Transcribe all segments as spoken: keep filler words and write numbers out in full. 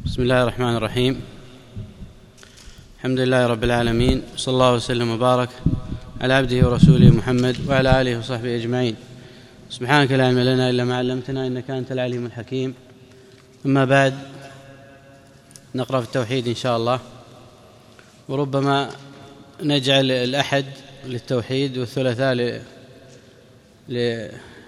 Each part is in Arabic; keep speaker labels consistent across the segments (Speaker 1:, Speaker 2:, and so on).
Speaker 1: بسم الله الرحمن الرحيم. الحمد لله رب العالمين، صلى الله وسلم وبارك على عبده ورسوله محمد وعلى آله وصحبه أجمعين. سبحانك لا علم لنا إلا ما علمتنا إنك أنت العليم الحكيم. أما بعد، نقرأ في التوحيد إن شاء الله، وربما نجعل الأحد للتوحيد والثلاثاء ل... ل...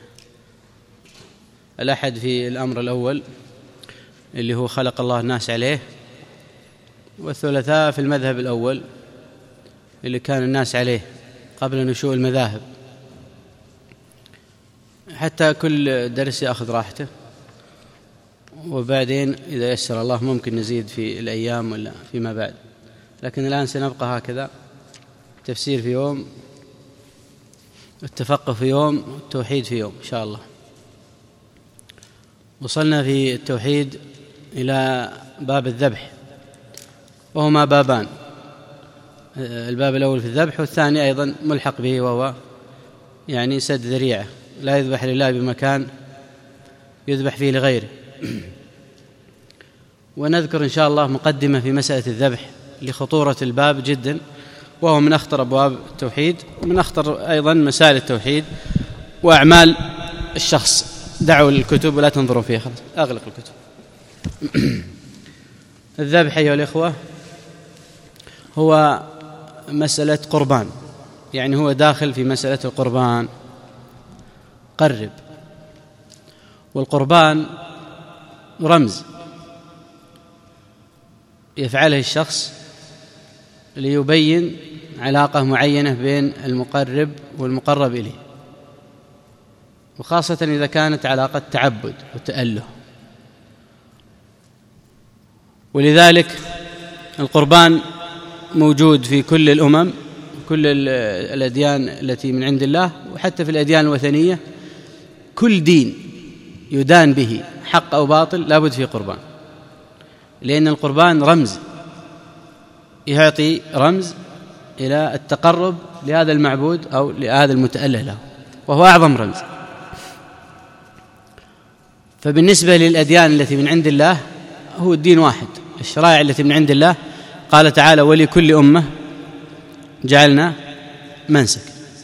Speaker 1: الأحد في الأمر الأول اللي هو خلق الله الناس عليه، والثلاثاء في المذهب الأول اللي كان الناس عليه قبل نشوء المذاهب، حتى كل درس يأخذ راحته، وبعدين إذا يسر الله ممكن نزيد في الأيام ولا فيما بعد. لكن الآن سنبقى هكذا، تفسير في يوم، التفقه في يوم، التوحيد في يوم إن شاء الله. وصلنا في التوحيد إلى باب الذبح، وهما بابان، الباب الأول في الذبح، والثاني أيضا ملحق به، وهو يعني سد ذريعة، لا يذبح لله بمكان يذبح فيه لغيره. ونذكر إن شاء الله مقدمة في مسألة الذبح لخطورة الباب جدا، وهو من أخطر أبواب التوحيد، ومن أخطر أيضا مسائل التوحيد وأعمال الشخص. دعوا الكتب ولا تنظروا فيها، خلاص أغلق الكتب. الذبح أيها الإخوة هو مسألة قربان، يعني هو داخل في مسألة القربان. قرب، والقربان رمز يفعله الشخص ليبين علاقة معينة بين المقرب والمقرب إليه، وخاصة إذا كانت علاقة تعبد وتأله. ولذلك القربان موجود في كل الأمم، كل الأديان التي من عند الله، وحتى في الأديان الوثنية كل دين يدان به حق أو باطل لابد فيه قربان، لأن القربان رمز، يعطي رمز إلى التقرب لهذا المعبود أو لهذا المتأله له، وهو أعظم رمز. فبالنسبة للأديان التي من عند الله هو الدين واحد، الشرائع التي من عند الله. قال تعالى: ولكل أمة جعلنا منسك.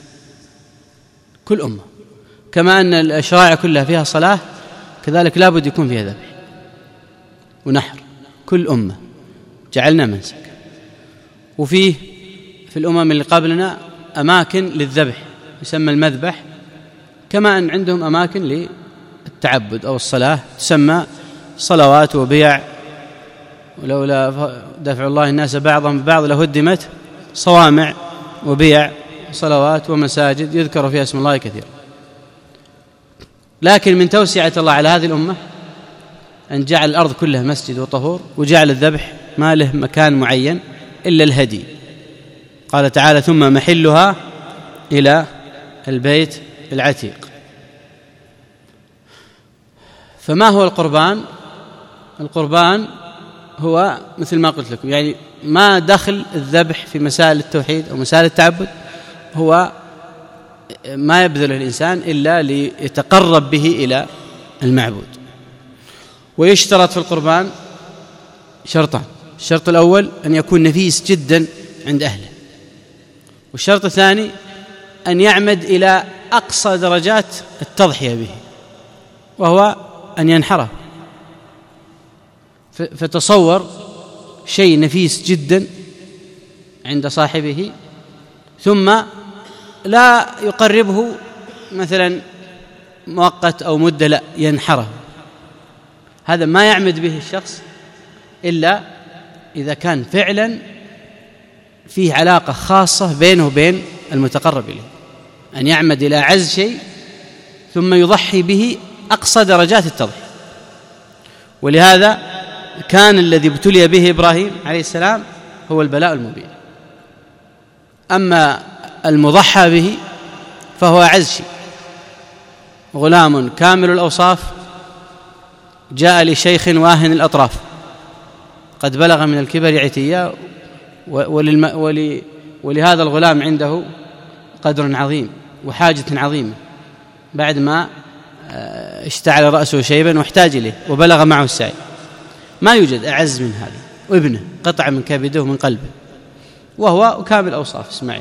Speaker 1: كل أمة، كما أن الشرائع كلها فيها صلاة، كذلك لابد يكون فيها ذبح ونحر. كل أمة جعلنا منسك. وفيه في الأمم اللي قبلنا أماكن للذبح يسمى المذبح، كما أن عندهم أماكن للتعبد أو الصلاة تسمى صلوات وبيع. ولولا دفع الله الناس بعضهم ببعض لهدمت صوامع وبيع صلوات ومساجد يذكر فيها اسم الله كثير. لكن من توسعة الله على هذه الأمة أن جعل الأرض كلها مسجد وطهور، وجعل الذبح ما له مكان معين إلا الهدي. قال تعالى: ثم محلها إلى البيت العتيق. فما هو القربان؟ القربان هو مثل ما قلت لكم، يعني ما دخل الذبح في مسائل التوحيد أو مسائل التعبد، هو ما يبذل الإنسان إلا ليتقرب به إلى المعبود. ويشترط في القربان شرطان: الشرط الأول أن يكون نفيس جدا عند أهله، والشرط الثاني أن يعمد إلى أقصى درجات التضحية به، وهو أن ينحره. فتصور شيء نفيس جدا عند صاحبه، ثم لا يقربه مثلا مؤقت أو مدة، لا، ينحره. هذا ما يعمد به الشخص إلا إذا كان فعلا فيه علاقة خاصة بينه وبين المتقرب إليه، أن يعمد إلى عز شيء ثم يضحي به أقصى درجات التضحية. ولهذا كان الذي ابتلي به إبراهيم عليه السلام هو البلاء المبين. أما المضحى به فهو أعز شيء. غلام كامل الأوصاف جاء لشيخ واهن الأطراف قد بلغ من الكبر عتيا، ولهذا الغلام عنده قدر عظيم وحاجة عظيمة بعد ما اشتعل رأسه شيبا واحتاج إليه وبلغ معه السعي. ما يوجد أعز من هذه، وابنه قطعة من كبده ومن قلبه، وهو كامل أوصاف إسماعيل.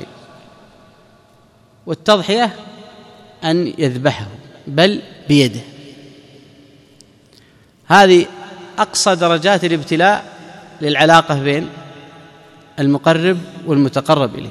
Speaker 1: والتضحية أن يذبحه بل بيده. هذه أقصى درجات الابتلاء للعلاقة بين المقرب والمتقرب إليه.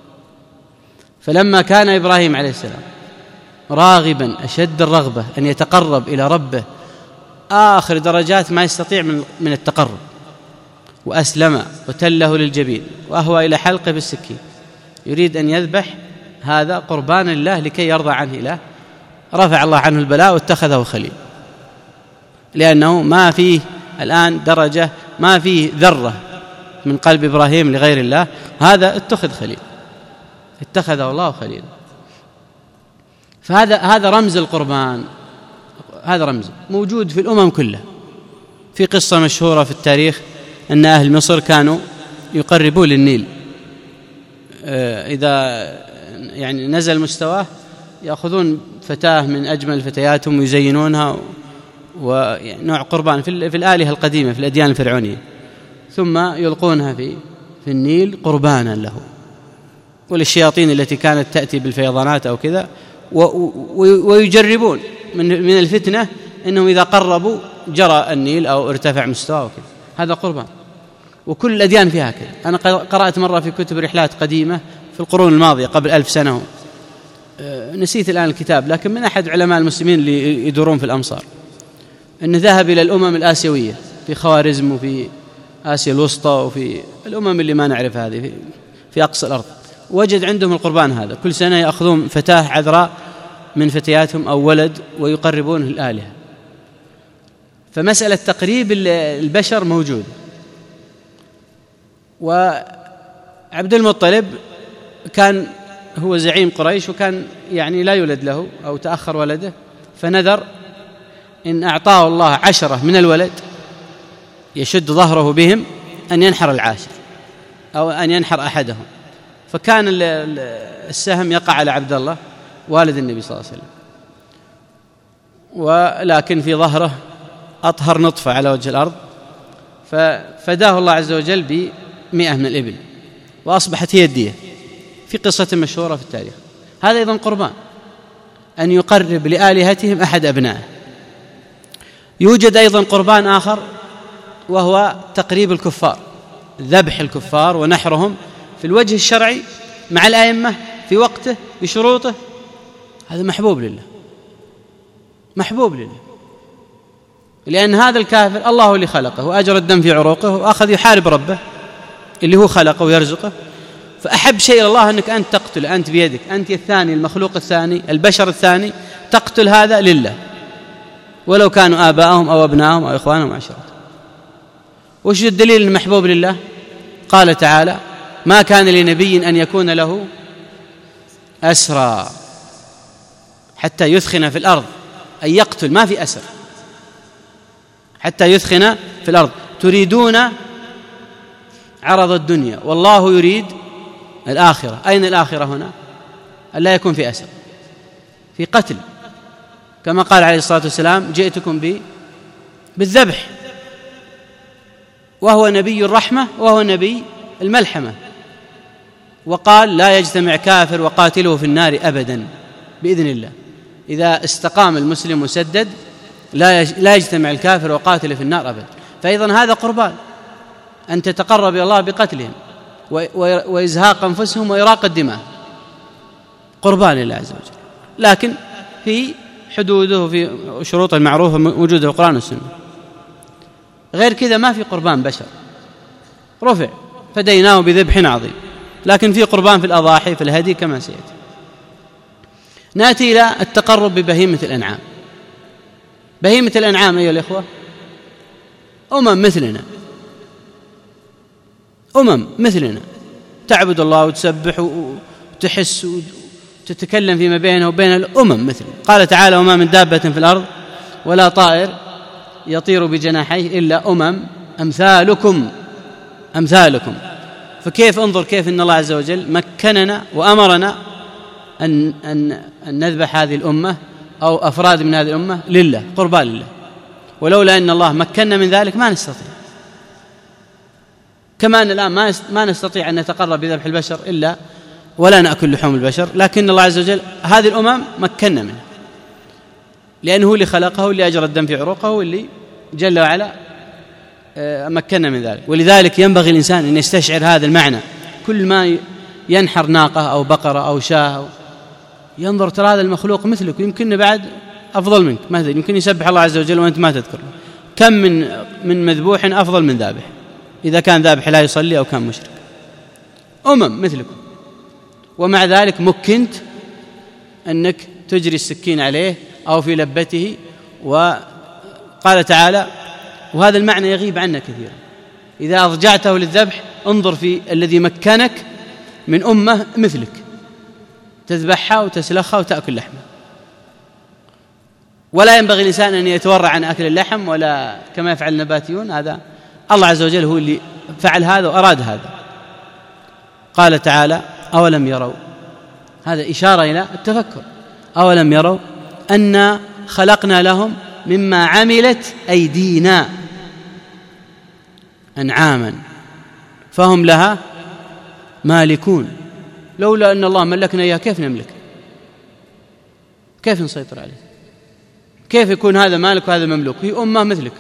Speaker 1: فلما كان إبراهيم عليه السلام راغبا أشد الرغبة أن يتقرب إلى ربه آخر درجات ما يستطيع من التقرب، وأسلم وتله للجبين وأهوى إلى حلقه بالسكين، يريد أن يذبح هذا قربان لله لكي يرضى عنه إله، رفع الله عنه البلاء واتخذه خليل، لأنه ما فيه الآن درجة، ما فيه ذرة من قلب إبراهيم لغير الله، هذا اتخذ خليل، اتخذه الله خليل. فهذا هذا رمز القربان، هذا رمز موجود في الأمم كلها. في قصة مشهورة في التاريخ أن أهل مصر كانوا يقربون للنيل، إذا يعني نزل مستواه يأخذون فتاة من أجمل فتياتهم ويزينونها، ونوع قربان في الآلهة القديمة في الأديان الفرعونية، ثم يلقونها في في النيل قربانا له، وللشياطين التي كانت تأتي بالفيضانات أو كذا، ويجربون من من الفتنة أنهم إذا قربوا جرى النيل أو ارتفع مستواه وكذا. هذا قربان، وكل الأديان فيها كذا. أنا قرأت مرة في كتب رحلات قديمة في القرون الماضية قبل ألف سنة، نسيت الآن الكتاب، لكن من أحد علماء المسلمين اللي يدورون في الأمصار، أنه ذهب إلى الأمم الآسيوية في خوارزم وفي آسيا الوسطى وفي الأمم اللي ما نعرف هذه في, في أقصى الأرض، وجد عندهم القربان هذا. كل سنة يأخذون فتاة عذراء من فتياتهم أو ولد ويقربونه الآلهة. فمسألة تقريب البشر موجود. وعبد المطلب كان هو زعيم قريش، وكان يعني لا يولد له أو تأخر ولده، فنذر إن أعطاه الله عشرة من الولد يشد ظهره بهم أن ينحر العاشر أو أن ينحر أحدهم. فكان السهم يقع على عبد الله والد النبي صلى الله عليه وسلم، ولكن في ظهره أطهر نطفة على وجه الأرض، ففداه الله عز وجل بمئة من الإبل، وأصبحت هي الدية، في قصة مشهورة في التاريخ. هذا أيضا قربان، أن يقرب لآلهتهم أحد أبنائه. يوجد أيضا قربان آخر، وهو تقريب الكفار، ذبح الكفار ونحرهم في الوجه الشرعي مع الأئمة في وقته بشروطه. هذا محبوب لله، محبوب لله، لأن هذا الكافر الله اللي خلقه وأجرى الدم في عروقه، وأخذ يحارب ربه اللي هو خلقه ويرزقه. فأحب شيء إلى الله أنك أنت تقتل، أنت بيدك، أنت الثاني، المخلوق الثاني، البشر الثاني، تقتل هذا لله، ولو كانوا آباءهم أو أبنائهم أو إخوانهم وعشيرتهم. وش الدليل المحبوب لله؟ قال تعالى: ما كان لنبي أن يكون له أسرى حتى يثخن في الأرض، أن يقتل، ما في أسر، حتى يثخن في الأرض. تريدون عرض الدنيا والله يريد الآخرة. أين الآخرة هنا؟ أن لا يكون في أسر، في قتل، كما قال عليه الصلاة والسلام: جئتكم بي بالذبح، وهو نبي الرحمة وهو نبي الملحمة. وقال: لا يجتمع كافر وقاتله في النار أبدا بإذن الله. إذا استقام المسلم وسدد لا يجتمع الكافر وقاتله في النار أبدا. فأيضا هذا قربان، أن تتقرب إلى الله بقتلهم وإزهاق أنفسهم وإراقة الدماء، قربان لله عز وجل، لكن في حدوده وفي شروطه المعروفة موجودة في القرآن والسنة. غير كذا ما في قربان بشر. رفع فديناه بذبح عظيم، لكن في قربان في الأضاحي في الهدي كما سيأتي. نأتي إلى التقرب ببهيمة الأنعام. بهيمة الأنعام أيها الإخوة أمم مثلنا، أمم مثلنا تعبد الله وتسبح وتحس وتتكلم فيما بينه وبين الأمم مثل. قال تعالى: وما من دابة في الأرض ولا طائر يطير بجناحيه إلا أمم أمثالكم أمثالكم. فكيف انظر كيف إن الله عز وجل مكننا وأمرنا أن, أن, أن نذبح هذه الأمة أو أفراد من هذه الأمة لله، قربان لله، ولولا أن الله مكننا من ذلك ما نستطيع. كما أن الآن ما ما نستطيع أن نتقرب بذبح البشر إلا ولا نأكل لحوم البشر، لكن الله عز وجل هذه الأمم مكننا منه، لأنه هو اللي خلقه واللي أجرى الدم في عروقه واللي جل وعلا مكننا من ذلك. ولذلك ينبغي الإنسان أن يستشعر هذا المعنى، كل ما ينحر ناقة أو بقرة أو شاة ينظر ترى هذا المخلوق مثلك ويمكن بعد أفضل منك، مثلا يمكن يسبح الله عز وجل وأنت ما تذكر، كم من من مذبوح أفضل من ذابح إذا كان ذابح لا يصلي أو كان مشرك، أمم مثلكم، ومع ذلك مكنت أنك تجري السكين عليه أو في لبته. وقال تعالى، وهذا المعنى يغيب عنا كثيرا، إذا أضجعته للذبح انظر في الذي مكنك من أمة مثلك تذبحها وتسلخها وتأكل لحمها. ولا ينبغي الإنسان أن يتورع عن أكل اللحم ولا كما يفعل النباتيون، هذا الله عز وجل هو اللي فعل هذا وأراد هذا. قال تعالى أولم يروا، هذا إشارة إلى التفكر، أولم يروا أنا خلقنا لهم مما عملت أيدينا أنعاما فهم لها مالكون. لولا أن الله ملكنا إياه كيف نملك؟ كيف نسيطر عليه؟ كيف يكون هذا مالك وهذا مملوك؟ هي أمة مثلك.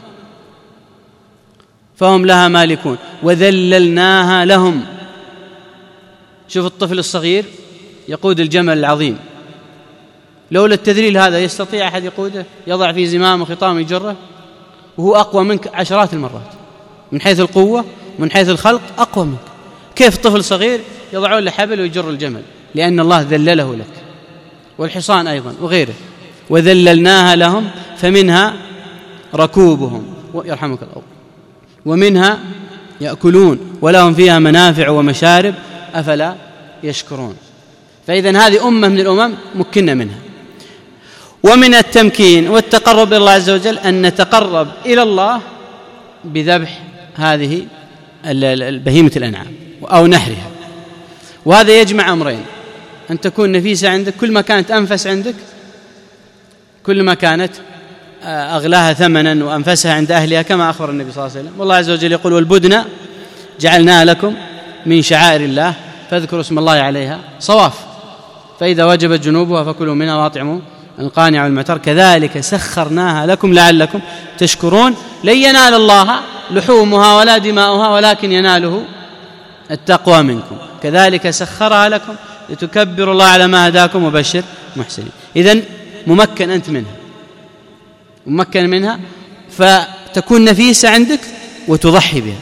Speaker 1: فهم لها مالكون وذللناها لهم. شوف الطفل الصغير يقود الجمل العظيم، لولا التذليل هذا يستطيع أحد يقوده؟ يضع فيه زمام وخطام يجره وهو أقوى منك عشرات المرات من حيث القوة ومن حيث الخلق، أقوى منك. كيف طفل صغير يضعون له حبل ويجر الجمل؟ لأن الله ذلله لك، والحصان أيضا وغيره. وذللناها لهم فمنها ركوبهم يرحمك الله ومنها يأكلون ولهم فيها منافع ومشارب أفلا يشكرون. فإذن هذه أمة من الأمم مكنا منها. ومن التمكين والتقرب إلى الله عز وجل أن نتقرب إلى الله بذبح هذه البهيمة الأنعام أو نحرها. وهذا يجمع أمرين، أن تكون نفيسة عندك، كل ما كانت أنفس عندك كل ما كانت أغلاها ثمنا وأنفسها عند أهلها، كما أخبر النبي صلى الله عليه وسلم. والله عز وجل يقول والبدن جعلناها لكم من شعائر الله فاذكروا اسم الله عليها صواف، فإذا وجبت جنوبها فكلوا منها واطعموا القانع والمعتر كذلك سخرناها لكم لعلكم تشكرون. لن ينال الله لحومها ولا دماؤها ولكن يناله التقوى منكم كذلك سخرها لكم لتكبروا الله على ما هداكم وبشر محسنين. إذن ممكن أنت منها، ممكن منها، فتكون نفيسة عندك وتضحي بها.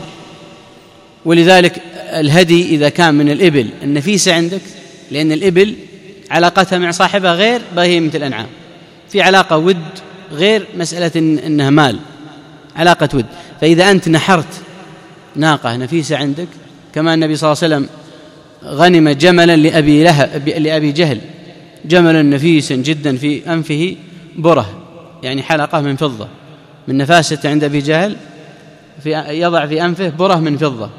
Speaker 1: ولذلك الهدي إذا كان من الإبل النفيسة عندك، لأن الإبل علاقتها مع صاحبها غير بهيمة الأنعام، في علاقة ود غير مسألة إنها مال، علاقة ود. فإذا أنت نحرت ناقة نفيسة عندك، كما النبي صلى الله عليه وسلم غنم جملا لأبي, لهب لأبي جهل، جملا نفيسا جدا في أنفه بره، يعني حلقة من فضة، من نفاسة عند أبي جهل في يضع في أنفه بره من فضة،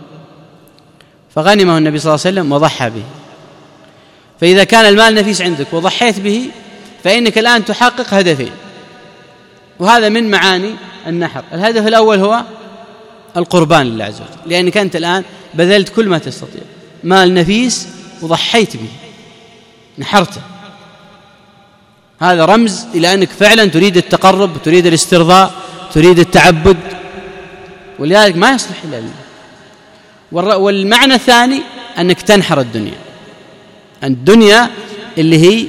Speaker 1: فغنمه النبي صلى الله عليه وسلم وضحى به. فإذا كان المال نفيس عندك وضحيت به فإنك الآن تحقق هدفين، وهذا من معاني النحر. الهدف الأول هو القربان لله عز وجل، لأنك أنت الآن بذلت كل ما تستطيع، مال نفيس وضحيت به، نحرته. هذا رمز إلى أنك فعلا تريد التقرب، تريد الاسترضاء، تريد التعبد، ولذلك ما يصلح إلا لله. والمعنى الثاني أنك تنحر الدنيا، الدنيا اللي هي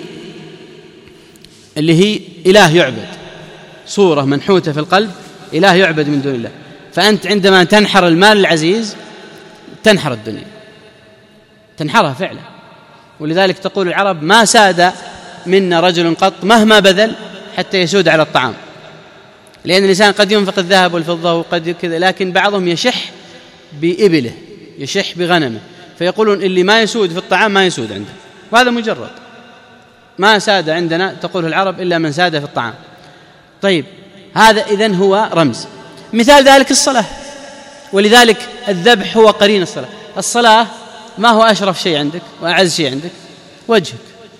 Speaker 1: اللي هي إله يعبد، صورة منحوتة في القلب، إله يعبد من دون الله. فأنت عندما تنحر المال العزيز تنحر الدنيا، تنحرها فعلا. ولذلك تقول العرب ما ساد منا رجل قط مهما بذل حتى يسود على الطعام، لأن الإنسان قد ينفق الذهب والفضة وقد كذا، لكن بعضهم يشح بإبله، يشح بغنمه، فيقولون اللي ما يسود في الطعام ما يسود عنده، وهذا مجرد ما ساد عندنا تقول العرب إلا من ساد في الطعام. طيب هذا إذن هو رمز. مثال ذلك الصلاة، ولذلك الذبح هو قرين الصلاة. الصلاة ما هو أشرف شيء عندك وأعز شيء عندك؟ وجهك.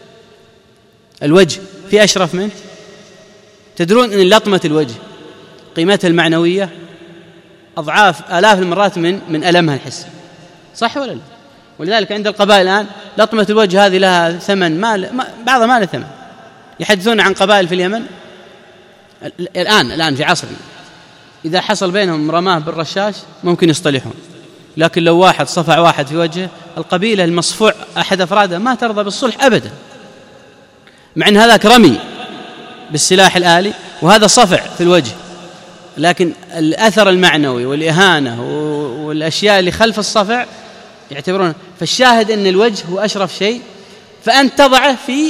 Speaker 1: الوجه في أشرف منه؟ تدرون أن لطمة الوجه قيمتها المعنوية أضعاف آلاف المرات من من ألمها الحسي. صح ولا لا؟ ولذلك عند القبائل الآن لطمة الوجه هذه لها ثمن، ما بعضها ما له ثمن. يحدثون عن قبائل في اليمن الآن الآن في عصرنا إذا حصل بينهم رماه بالرشاش ممكن يصطلحون، لكن لو واحد صفع واحد في وجهه القبيلة المصفوع أحد أفرادها ما ترضى بالصلح أبدا، مع أن هذاك رمي بالسلاح الآلي وهذا صفع في الوجه، لكن الأثر المعنوي والإهانة والأشياء اللي خلف الصفع يعتبرون. فالشاهد أن الوجه هو أشرف شيء، فأنت تضعه في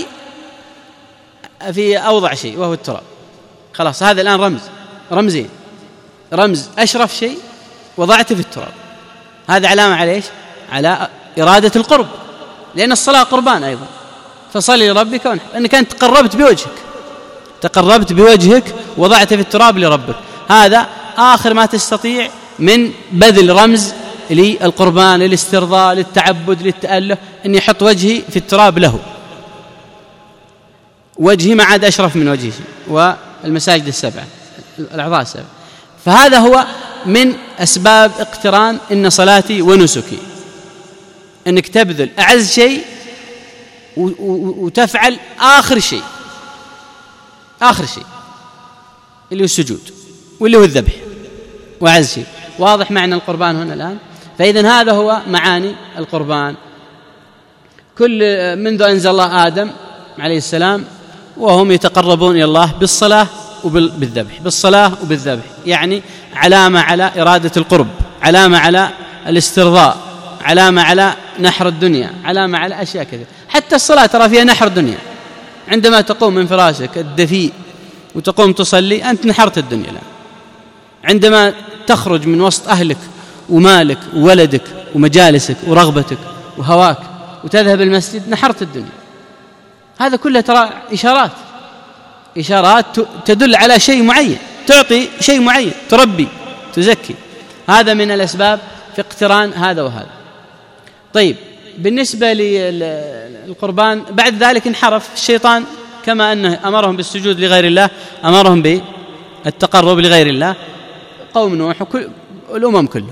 Speaker 1: في أوضع شيء وهو التراب. خلاص هذا الآن رمز رمزين، رمز أشرف شيء وضعته في التراب، هذا علامة على إيش؟ على إرادة القرب، لأن الصلاة قربان أيضا. فصلي لربك وانحر، أنك أنت تقربت بوجهك، تقربت بوجهك وضعته في التراب لربك. هذا آخر ما تستطيع من بذل رمز للقربان، للاسترضاء، للتعبد، للتأله، أن يحط وجهي في التراب له. وجهي ما عاد أشرف من وجهه، والمساجد السبعة الأعضاء السبعة. فهذا هو من أسباب اقتران إن صلاتي ونسكي، أنك تبذل أعز شيء وتفعل آخر شيء، آخر شيء اللي هو السجود واللي هو الذبح وأعز شيء. واضح معنى القربان هنا الآن؟ فإذن هذا هو معاني القربان. كل منذ أنزل الله آدم عليه السلام وهم يتقربون إلى الله بالصلاة وبالذبح، بالصلاة وبالذبح، يعني علامة على إرادة القرب، علامة على الاسترضاء، علامة على نحر الدنيا، علامة على أشياء كثيرة. حتى الصلاة ترى فيها نحر دنيا، عندما تقوم من فراشك الدفيء وتقوم تصلي أنت نحرت الدنيا الآن. عندما تخرج من وسط أهلك ومالك وولدك ومجالسك ورغبتك وهواك وتذهب المسجد نحرت الدنيا. هذا كله ترى إشارات، إشارات تدل على شيء معين، تعطي شيء معين، تربي، تزكي. هذا من الأسباب في اقتران هذا وهذا. طيب بالنسبة للقربان بعد ذلك انحرف الشيطان، كما أنه أمرهم بالسجود لغير الله أمرهم بالتقرب لغير الله، قوم نوح وكل الأمم كله.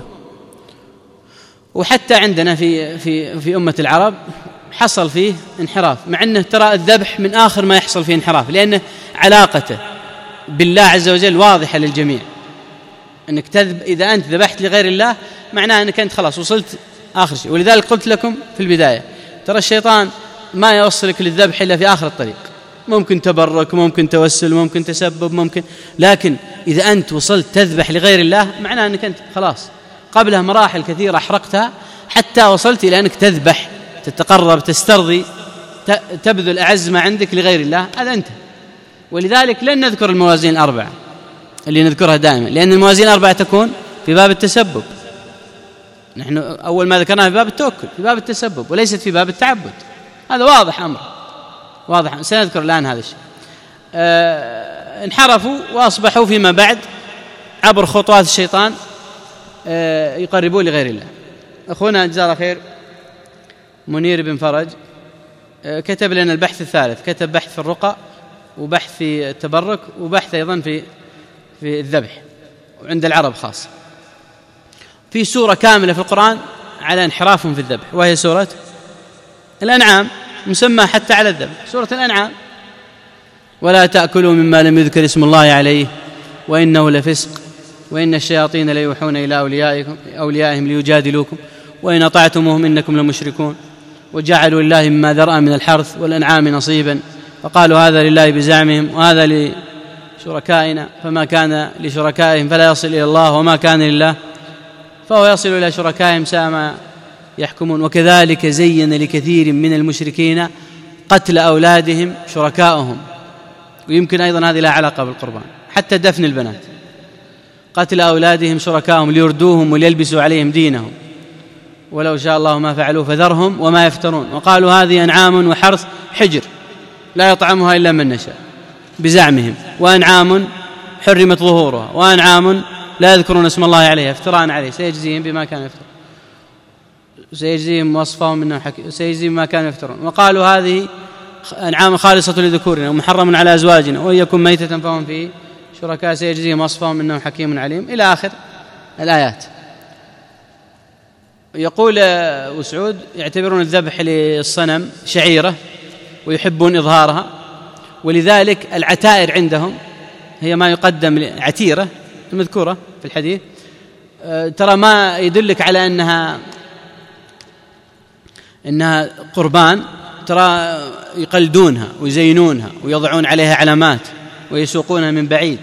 Speaker 1: وحتى عندنا في في في أمة العرب حصل فيه انحراف، مع أنه ترى الذبح من آخر ما يحصل فيه انحراف، لأنه علاقته بالله عز وجل واضحة للجميع. أنك تذب إذا أنت ذبحت لغير الله معناه أنك أنت خلاص وصلت آخر شيء. ولذلك قلت لكم في البداية ترى الشيطان ما يوصلك للذبح إلا في آخر الطريق، ممكن تبرك، ممكن توسل، ممكن تسبب، ممكن، لكن إذا أنت وصلت تذبح لغير الله معناه أنك أنت خلاص قبلها مراحل كثيرة أحرقتها حتى وصلت إلى أنك تذبح، تتقرب، تسترضي، تبذل أعز ما عندك لغير الله، هذا أنت. ولذلك لن نذكر الموازين الأربعة اللي نذكرها دائما، لأن الموازين الأربعة تكون في باب التسبب، نحن أول ما ذكرناها في باب التوكل، في باب التسبب، وليست في باب التعبد. هذا واضح أمر واضح، سنذكر الآن هذا الشيء. آه انحرفوا وأصبحوا فيما بعد عبر خطوات الشيطان آه يقربون لغير الله. أخونا جزاه الله خير منير بن فرج آه كتب لنا البحث الثالث، كتب بحث في الرقى وبحث في التبرك وبحث أيضا في في الذبح، وعند العرب خاصة. في سورة كاملة في القرآن على انحرافهم في الذبح، وهي سورة الأنعام، مسمى حتى على الذبح سورة الأنعام: ولا تأكلوا مما لم يذكر اسم الله عليه وإنه لفسق وإن الشياطين ليوحون إلى أوليائكم أوليائهم ليجادلوكم وإن أطعتموهم إنكم لمشركون وجعلوا لله مما ذرأ من الحرث والأنعام نصيبا فقالوا هذا لله بزعمهم وهذا لشركائنا فما كان لشركائهم فلا يصل إلى الله وما كان لله فهو يصل إلى شركائهم ساء ما يحكمون. وكذلك زين لكثير من المشركين قتل أولادهم شركائهم. ويمكن أيضا هذه لها علاقة بالقربان، حتى دفن البنات، قتل أولادهم شركائهم ليردوهم وليلبسوا عليهم دينهم ولو شاء الله ما فعلوا فذرهم وما يفترون. وقالوا هذه أنعام وحرث حجر لا يطعمها إلا من نشاء بزعمهم، وأنعام حرمت ظهورها وأنعام لا يذكرون اسم الله عليها افتراء عليه سيجزيهم بما كانوا يفترون سيجزيهم وصفهم منه حكي سيجزيهم ما كانوا يفترون. وقالوا هذه أنعام خالصة لذكورنا ومحرم على أزواجنا وإن يكن ميتة فهم فيه شركاء سيجزيهم وصفهم إنه حكيم عليم إلى آخر الآيات. يقول وسعود يعتبرون الذبح للصنم شعيرة ويحبون إظهارها، ولذلك العتائر عندهم هي ما يقدم عتيرة المذكورة في الحديث، ترى ما يدلك على أنها إنها قربان، ترى يقلدونها ويزينونها ويضعون عليها علامات ويسوقونها من بعيد.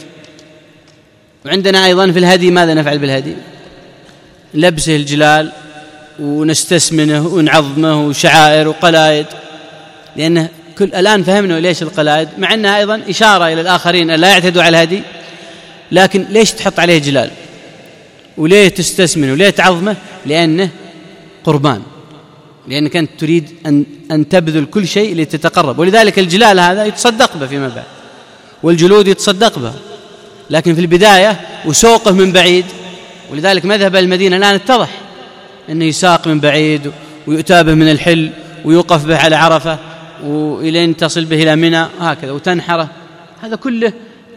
Speaker 1: وعندنا أيضا في الهدي ماذا نفعل بالهدي؟ لبسه الجلال ونستسمنه ونعظمه وشعائر وقلائد، لأنه كل الآن فهمنا ليش القلائد، مع أنها أيضا إشارة إلى الآخرين أن لا يعتدوا على الهدي، لكن ليش تحط عليه جلال وليه تستسمنه وليه تعظمه؟ لأنه قربان، لأنك أنت تريد أن, أن تبذل كل شيء لتتقرب، ولذلك الجلال هذا يتصدق به فيما بعد، والجلود يتصدق به، لكن في البداية وسوقه من بعيد. ولذلك مذهب المدينة الآن اتضح أنه يساق من بعيد ويؤتى به من الحل ويوقف به على عرفة وإلين تصل به إلى منى هكذا وتنحره، هذا كله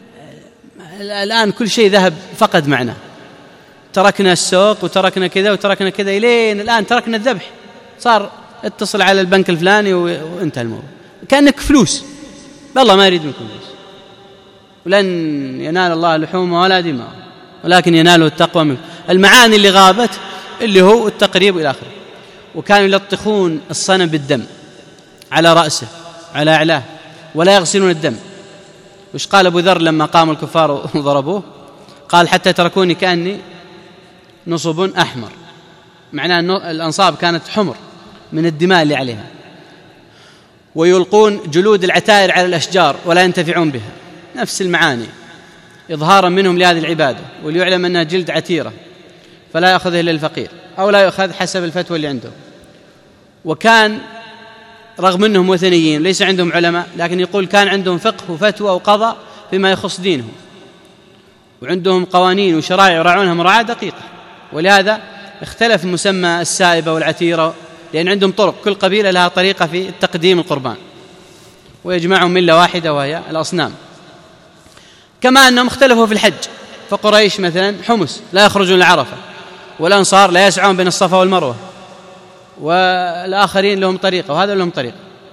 Speaker 1: الآن كل شيء ذهب فقد معناه، تركنا السوق وتركنا كذا وتركنا كذا، إلين الآن تركنا الذبح، صار اتصل على البنك الفلاني وانتهى الموضوع، كأنك فلوس، والله ما يريد منكم فلوس، ولن ينال الله لحومه ولا دماء ولكن يناله التقوى منه. المعاني اللي غابت اللي هو التقريب إلى آخره. وكانوا يلطخون الصنم بالدم على رأسه على أعلاه ولا يغسلون الدم. وش قال أبو ذر لما قام الكفار وضربوه؟ قال حتى تركوني كأني نصب أحمر، معناه أن الأنصاب كانت حمر من الدماء اللي عليها. ويلقون جلود العتائر على الأشجار ولا ينتفعون بها، نفس المعاني، إظهارا منهم لهذه العبادة، وليعلم أنها جلد عتيرة فلا يأخذه إلا الفقير أو لا يأخذ حسب الفتوى اللي عنده. وكان رغم أنهم وثنيين ليس عندهم علماء، لكن يقول كان عندهم فقه وفتوى وقضاء فيما يخص دينهم، وعندهم قوانين وشرائع يراعونها مراعاة دقيقة. ولهذا اختلف مسمى السائبة والعتيرة، لأن عندهم طرق، كل قبيلة لها طريقة في تقديم القربان، ويجمعهم ملة واحدة وهي الأصنام. كما أنهم اختلفوا في الحج، فقريش مثلا حمس لا يخرجون لعرفة، والأنصار لا يسعون بين الصفا والمروة، والآخرين لهم طريقة وهذا لهم طريقة.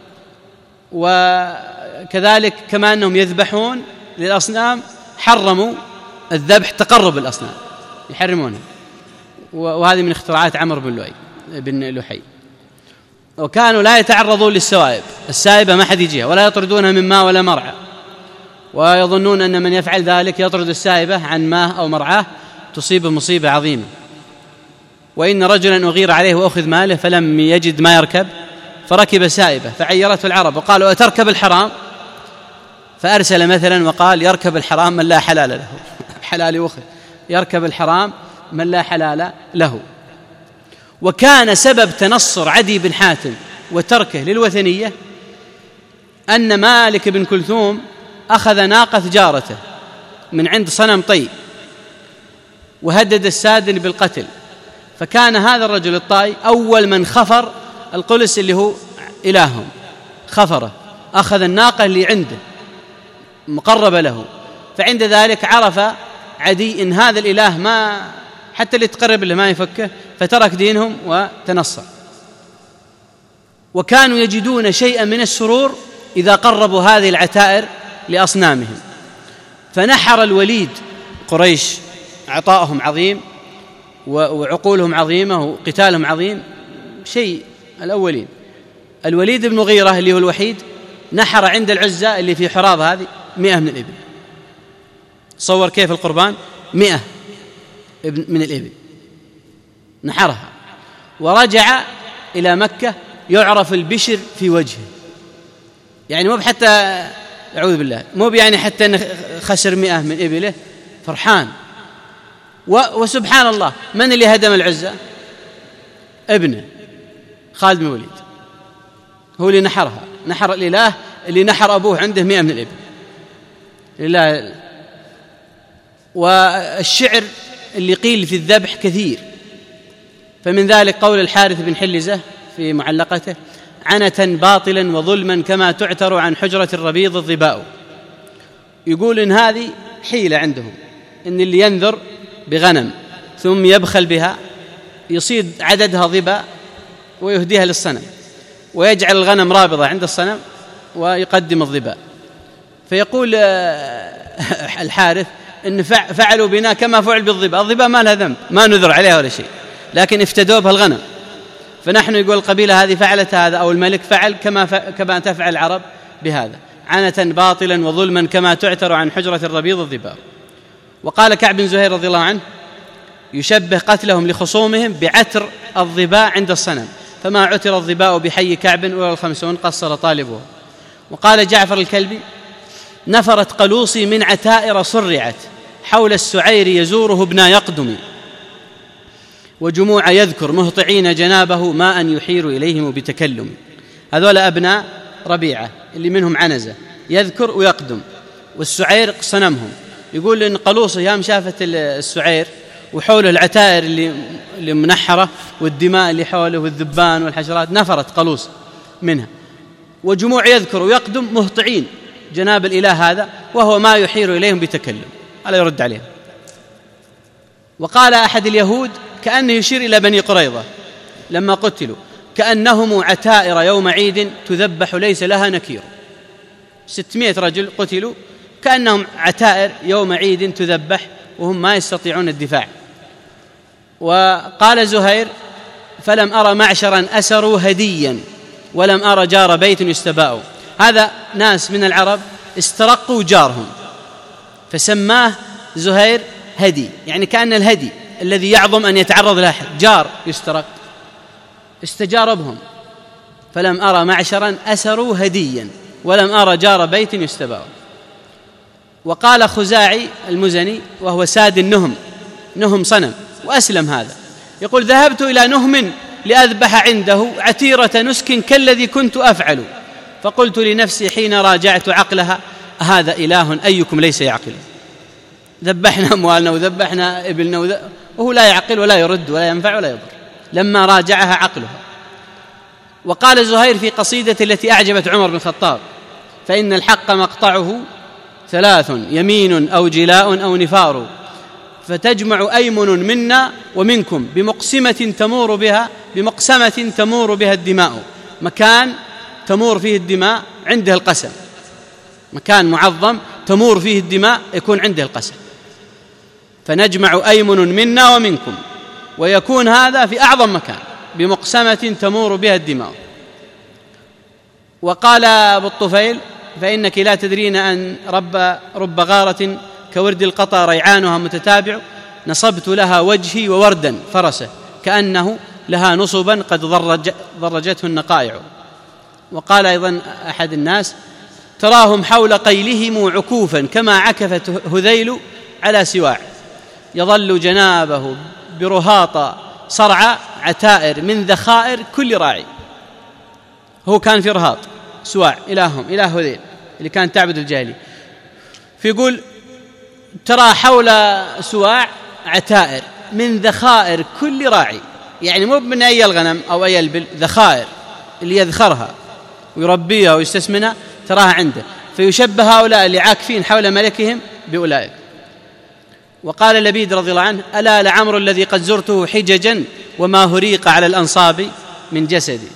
Speaker 1: وكذلك كما أنهم يذبحون للأصنام حرموا الذبح تقرب الأصنام، يحرمونه، وهذه من اختراعات عمرو بن لؤي بن لحي. وكانوا لا يتعرضون للسوائب، السائبة ما حد يجيها ولا يطردونها من ماء ولا مرعى، ويظنون أن من يفعل ذلك يطرد السائبة عن ماء أو مرعاه تصيبه مصيبة عظيمة. وإن رجلا أغير عليه وأخذ ماله فلم يجد ما يركب فركب سائبة فعيرته العرب وقالوا أتركب الحرام؟ فأرسل مثلا وقال يركب الحرام من لا حلال له حلال وخذ، يركب الحرام من لا حلال له. وكان سبب تنصر عدي بن حاتم وتركه للوثنية أن مالك بن كلثوم أخذ ناقة جارته من عند صنم طي وهدد السادن بالقتل، فكان هذا الرجل الطائي أول من خفر القلس اللي هو إلههم، خفره، أخذ الناقة اللي عنده مقربة له، فعند ذلك عرف عدي إن هذا الإله ما حتى اللي تقرب له ما يفكه، فترك دينهم وتنصر. وكانوا يجدون شيئا من السرور إذا قربوا هذه العتائر لأصنامهم، فنحر الوليد، قريش عطاءهم عظيم وعقولهم عظيمة وقتالهم عظيم، شيء الأولين. الوليد بن غيرة اللي هو الوحيد نحر عند العزة اللي في حراض هذه مئة من الإبل. تصور كيف القربان، مئة من الإبل نحرها، ورجع إلى مكة يعرف البشر في وجهه، يعني مو حتى أعوذ بالله مو يعني حتى أنه خسر مئة من إبله، فرحان. وسبحان الله من اللي هدم العزة؟ ابنه خالد بن الوليد، هو اللي نحرها، نحر الإله اللي نحر أبوه عنده مئة من الإبل لله. والشعر اللي قيل في الذبح كثير، فمن ذلك قول الحارث بن حلزة في معلقته: عنة باطلا وظلما كما تعتر عن حجرة الربيض الظباء. يقول إن هذه حيلة عندهم، إن اللي ينذر بغنم ثم يبخل بها يصيد عددها ظباء ويهديها للصنم، ويجعل الغنم رابضة عند الصنم ويقدم الظباء. فيقول الحارث إن فعلوا بنا كما فعل بالظباء، الظباء ما لها ذنب، ما نذر عليها ولا شيء، لكن افتدوا بها الغنم. فنحن يقول القبيلة هذه فعلت هذا، أو الملك فعل كما كما تفعل العرب بهذا، عنة باطلا وظلما كما تعتر عن حجرة الربيض الظباء. وقال كعب بن زهير رضي الله عنه يشبه قتلهم لخصومهم بعتر الظباء عند الصنم، فما عتر الظباء بحي كعب ولا الخمسون قصر طالبه. وقال جعفر الكلبي نفرت قلوصي من عتائر صرعت حول السعير يزوره ابن يقدم، وجموع يذكر مهطعين جنابه ما أن يحير إليهم بتكلم. هذول أبناء ربيعة اللي منهم عنزة، يذكر ويقدم، والسعير صنمهم. يقول إن قلوصه يام شافت السعير وحوله العتائر اللي, اللي منحرة والدماء اللي حوله والذبان والحشرات، نفرت قلوص منها. وجموع يذكر ويقدم مهطعين جناب الإله هذا، وهو ما يحير إليهم بتكلم، ألا يرد عليهم. وقال أحد اليهود كأنه يشير إلى بني قريظة لما قتلوا كأنهم عتائر يوم عيد تذبح ليس لها نكير. ستمائة رجل قتلوا كأنهم عتائر يوم عيد تذبح وهم ما يستطيعون الدفاع. وقال زهير فلم أرى معشرا أسروا هديا ولم أرى جار بيت يستباء. هذا ناس من العرب استرقوا جارهم فسماه زهير هدي، يعني كأن الهدي الذي يعظم أن يتعرض له جار يسترق، استجار بهم. فلم أرى معشرا أسروا هديا ولم أرى جار بيت يستباء. وقال خزاعي المزني وهو ساد النهم، نهم صنم وأسلم هذا، يقول ذهبت إلى نهم لأذبح عنده عتيرة نسك كالذي كنت أفعل، فقلت لنفسي حين راجعت عقلها هذا إله أيكم ليس يعقل. ذبحنا أموالنا وذبحنا إبلنا وذ... وهو لا يعقل ولا يرد ولا ينفع ولا يضر لما راجعها عقلها. وقال زهير في قصيدة التي أعجبت عمر بن الخطاب فإن الحق مقطعه ثلاث يمين أو جلاء أو نفار، فتجمع أيمن منا ومنكم بمقسمة تمور بها بمقسمة تمور بها الدماء. مكان تمور فيه الدماء عنده القسم، مكان معظم تمور فيه الدماء يكون عنده القسم. فنجمع أيمن منا ومنكم، ويكون هذا في أعظم مكان بمقسمة تمور بها الدماء. وقال أبو الطفيل فإنك لا تدرين أن رب, رب غارة كورد القطا ريعانها متتابع، نصبت لها وجهي ووردا فرسه كأنه لها نصبا قد ضرج ضرجته النقائع. وقال أيضا أحد الناس تراهم حول قيلهم عكوفا كما عكفت هذيل على سواع، يظل جنابه برهاط صرع عتائر من ذخائر كل راعي. هو كان في رهاط سواع إلههم إله هذيل اللي كانت تعبد الجاهلي، فيقول ترى حول سواع عتائر من ذخائر كل راعي، يعني مو من أي الغنم أو أي البل، ذخائر اللي يذخرها ويربيها ويستسمنها تراها عنده. فيشبه هؤلاء اللي عاكفين حول ملكهم بأولئك. وقال لبيد رضي الله عنه ألا لعمر الذي قد زرته حججا وما هريق على الأنصاب من جسدي.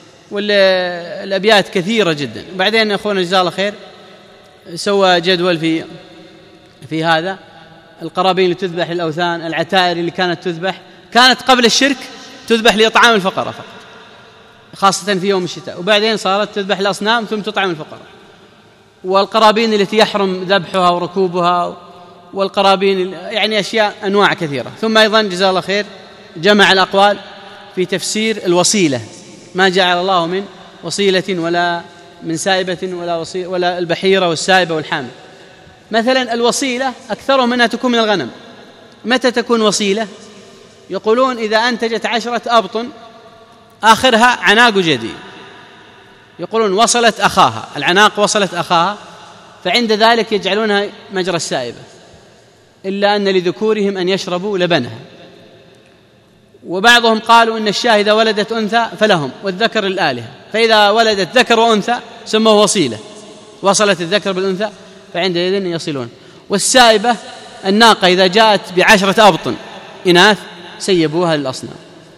Speaker 1: والأبيات كثيرة جدا. بعدين أخونا جزاه الله خير سوى جدول في في هذا القرابين اللي تذبح للأوثان، العتائر اللي كانت تذبح كانت قبل الشرك تذبح لإطعام الفقراء فقط خاصة في يوم الشتاء، وبعدين صارت تذبح الأصنام ثم تطعم الفقراء. والقرابين التي يحرم ذبحها وركوبها، والقرابين يعني أشياء أنواع كثيرة. ثم أيضا جزاه الله خير جمع الأقوال في تفسير الوصيلة، ما جعل الله من وصيلة ولا من سائبة ولا وصيلة ولا البحيرة والسائبة والحامل. مثلا الوصيلة أكثرهم منها تكون من الغنم. متى تكون وصيلة؟ يقولون إذا أنتجت عشرة أبطن آخرها عناق جدي، يقولون وصلت أخاها، العناق وصلت أخاها، فعند ذلك يجعلونها مجرى السائبة، إلا أن لذكورهم أن يشربوا لبنها. وبعضهم قالوا إن الشاة إذا ولدت أنثى فلهم والذكر الآلهة، فإذا ولدت ذكر وأنثى سموه وصيلة، وصلت الذكر بالأنثى فعندئذ يصلون. والسائبة الناقة إذا جاءت بعشرة أبطن إناث سيبوها للأصنام.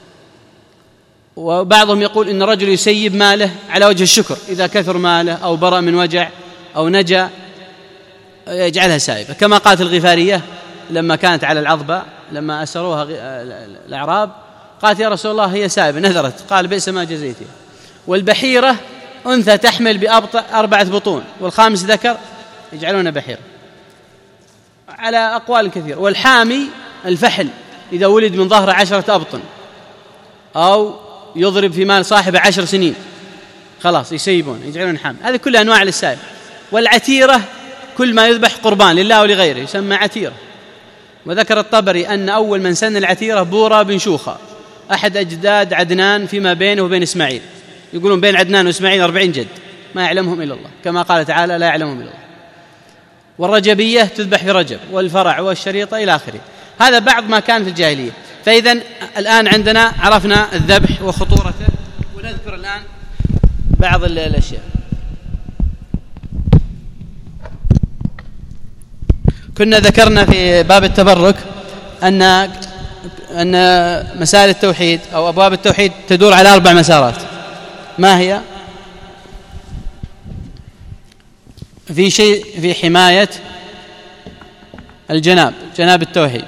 Speaker 1: وبعضهم يقول إن الرجل يسيب ماله على وجه الشكر، إذا كثر ماله أو برأ من وجع أو نجا يجعلها سائبة، كما قالت الغفارية لما كانت على العضبة لما أسروها الأعراب قالت يا رسول الله هي سائبة نذرت، قال بئس ما جزيتها. والبحيرة أنثى تحمل بأبطأ أربعة بطون والخامس ذكر يجعلون بحيرة، على أقوال كثيرة. والحامي الفحل إذا ولد من ظهر عشرة أبطن أو يضرب في مال صاحبه عشر سنين خلاص يسيبون يجعلون حامي، هذه كلها أنواع للسائب. والعتيرة كل ما يذبح قربان لله ولغيره يسمى عتيرة. وذكر الطبري أن أول من سن العتيرة بورا بن شوخة أحد أجداد عدنان فيما بينه وبين إسماعيل، يقولون بين عدنان وإسماعيل أربعين جد ما يعلمهم إلا الله، كما قال تعالى لا يعلمهم إلا الله. والرجبية تذبح في رجب، والفرع والشريطة إلى آخره. هذا بعض ما كان في الجاهلية. فإذا الآن عندنا عرفنا الذبح وخطورته، ونذكر الآن بعض الأشياء. كنا ذكرنا في باب التبرك أن أن مسائل التوحيد أو أبواب التوحيد تدور على أربع مسارات. ما هي؟ في شيء في حماية الجناب جناب التوحيد،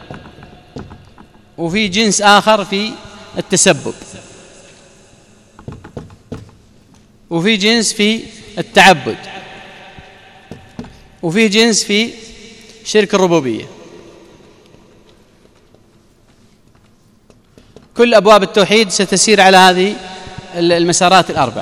Speaker 1: وفي جنس آخر في التسبب، وفي جنس في التعبد، وفي جنس في شرك الربوبية. كل أبواب التوحيد ستسير على هذه المسارات الأربعة.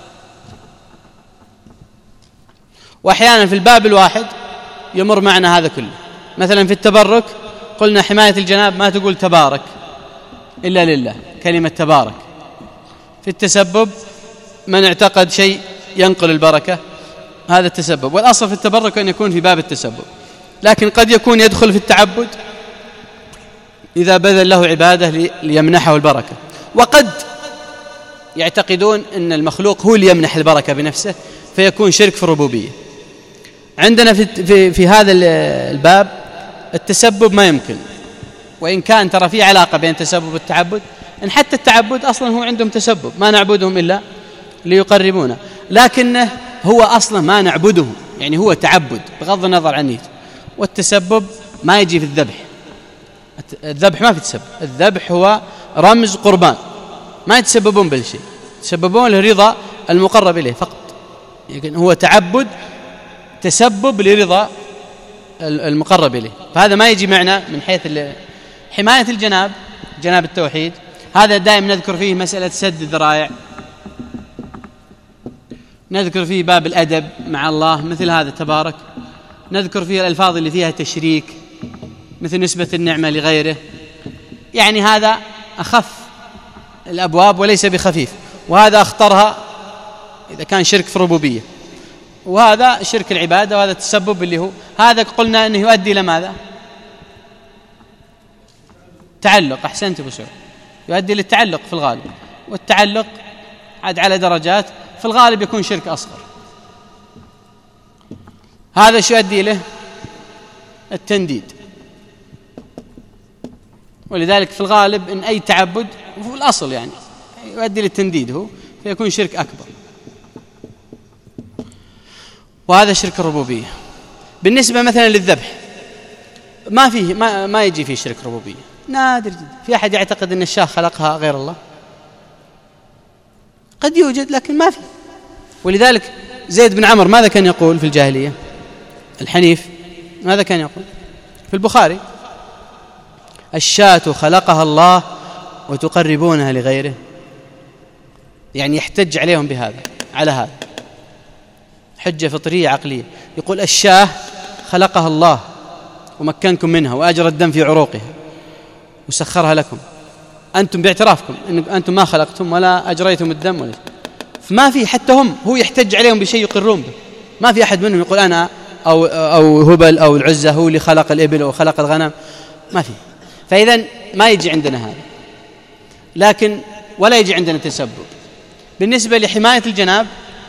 Speaker 1: وأحيانا في الباب الواحد يمر معنا هذا كله. مثلا في التبرك قلنا حماية الجناب ما تقول تبارك إلا لله، كلمة تبارك. في التسبب من اعتقد شيء ينقل البركة هذا التسبب، والأصل في التبرك أن يكون في باب التسبب، لكن قد يكون يدخل في التعبد إذا بذل له عبادة ليمنحه البركة. وقد يعتقدون أن المخلوق هو اللي يمنح البركة بنفسه فيكون شرك في الربوبية. عندنا في, في, في هذا الباب التسبب ما يمكن، وإن كان ترى في علاقة بين التسبب والتعبد، إن حتى التعبد أصلا هو عندهم تسبب، ما نعبدهم إلا ليقربونا، لكنه هو أصلا ما نعبدهم، يعني هو تعبد بغض النظر عن نيته. والتسبب ما يجي في الذبح، الذبح ما في تسبب، الذبح هو رمز قربان، ما يتسببون بالشيء، يتسببون لرضا المقرب إليه فقط، لكن هو تعبد تسبب لرضا المقرب إليه. فهذا ما يجي معنا من حيث حماية الجناب جناب التوحيد. هذا دائما نذكر فيه مسألة سد الذرائع، نذكر فيه باب الأدب مع الله مثل هذا تبارك، نذكر فيه الألفاظ اللي فيها تشريك مثل نسبة النعمة لغيره، يعني هذا أخف الأبواب وليس بخفيف، وهذا أخطرها إذا كان شرك في الربوبية، وهذا شرك العبادة، وهذا التسبب اللي هو هذا قلنا أنه يؤدي إلى ماذا؟ تعلق. أحسنت أبو سعود، يؤدي للتعلق في الغالب، والتعلق عاد على درجات، في الغالب يكون شرك أصغر. هذا شو يؤدي له؟ التنديد. ولذلك في الغالب إن أي تعبد وفي الأصل يعني يؤدي للتنديد هو، فيكون شرك أكبر، وهذا شرك الربوبية. بالنسبة مثلا للذبح ما فيه ما, ما يجي فيه شرك ربوبية، نادر جدا. في أحد يعتقد أن الشاه خلقها غير الله؟ قد يوجد لكن ما فيه. ولذلك زيد بن عمر ماذا كان يقول في الجاهلية؟ الحنيف ماذا كان يقول في البخاري؟ الشاة خلقها الله وتقربونها لغيره، يعني يحتج عليهم بهذا على هذا حجة فطرية عقلية. يقول الشاه خلقها الله ومكنكم منها وأجرى الدم في عروقها وسخرها لكم، أنتم باعترافكم أن أنتم ما خلقتم ولا أجريتم الدم ولا، فما في حتى هم هو يحتج عليهم بشيء يقرون به. ما في أحد منهم يقول أنا أو, أو هبل أو العزة هو اللي خلق الإبل أو خلق الغنم، ما في. فإذا ما يجي عندنا هذا، لكن ولا يجي عندنا تسبب. بالنسبة لحماية الجناب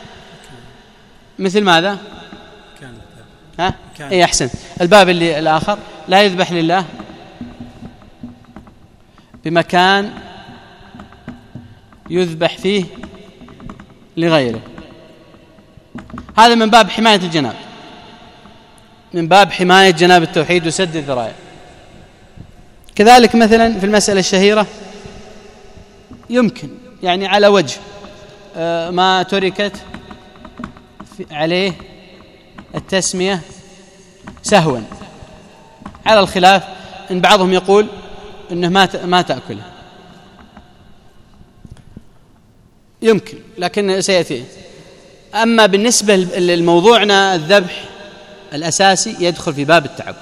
Speaker 1: مثل ماذا؟ ها؟ إيه أحسن. الباب اللي الآخر لا يذبح لله بمكان يذبح فيه لغيره. هذا من باب حماية الجناب، من باب حماية جناب التوحيد وسد الذرائع. كذلك مثلا في المسألة الشهيرة يمكن يعني على وجه ما تركت عليه التسمية سهوا، على الخلاف إن بعضهم يقول إنه ما ما تأكله، يمكن لكن سيأتي. أما بالنسبة لموضوعنا الذبح الأساسي يدخل في باب التعبد،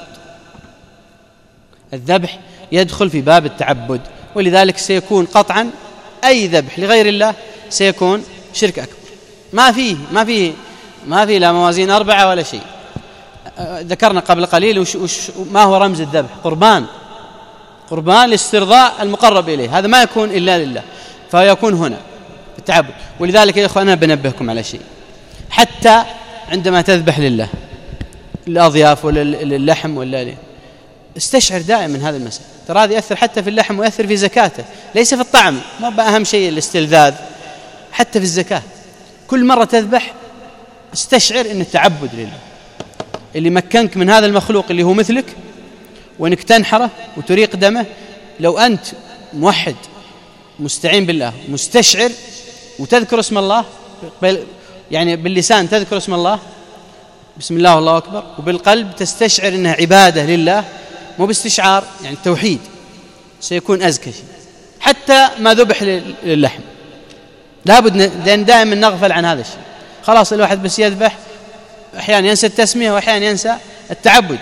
Speaker 1: الذبح يدخل في باب التعبد، ولذلك سيكون قطعا أي ذبح لغير الله سيكون شرك أكبر. ما فيه ما فيه ما فيه لا موازين أربعة ولا شيء. ذكرنا قبل قليل وش وش ما هو رمز الذبح، قربان، قربان لاسترضاء المقرب إليه، هذا ما يكون إلا لله، فيكون هنا التعبد. ولذلك يا إخوان أنا بنبهكم على شيء، حتى عندما تذبح لله الأضياف ولا اللحم ولا ليه، استشعر دائما هذا المسألة، ترى هذا يأثر حتى في اللحم ويأثر في زكاته، ليس في الطعم، ما بقى أهم شيء الاستلذاذ، حتى في الزكاة. كل مرة تذبح استشعر أن التعبد لله، اللي مكنك من هذا المخلوق اللي هو مثلك وأنك تنحره وتريق دمه. لو أنت موحد مستعين بالله مستشعر وتذكر اسم الله، يعني باللسان تذكر اسم الله بسم الله والله أكبر، وبالقلب تستشعر أنها عبادة لله، مو باستشعار يعني التوحيد، سيكون أزكى شيء. حتى ما ذبح للحم لابد لأن دائما نغفل عن هذا الشيء. خلاص الواحد بس يذبح أحيانا ينسى التسمية وأحيانا ينسى التعبد.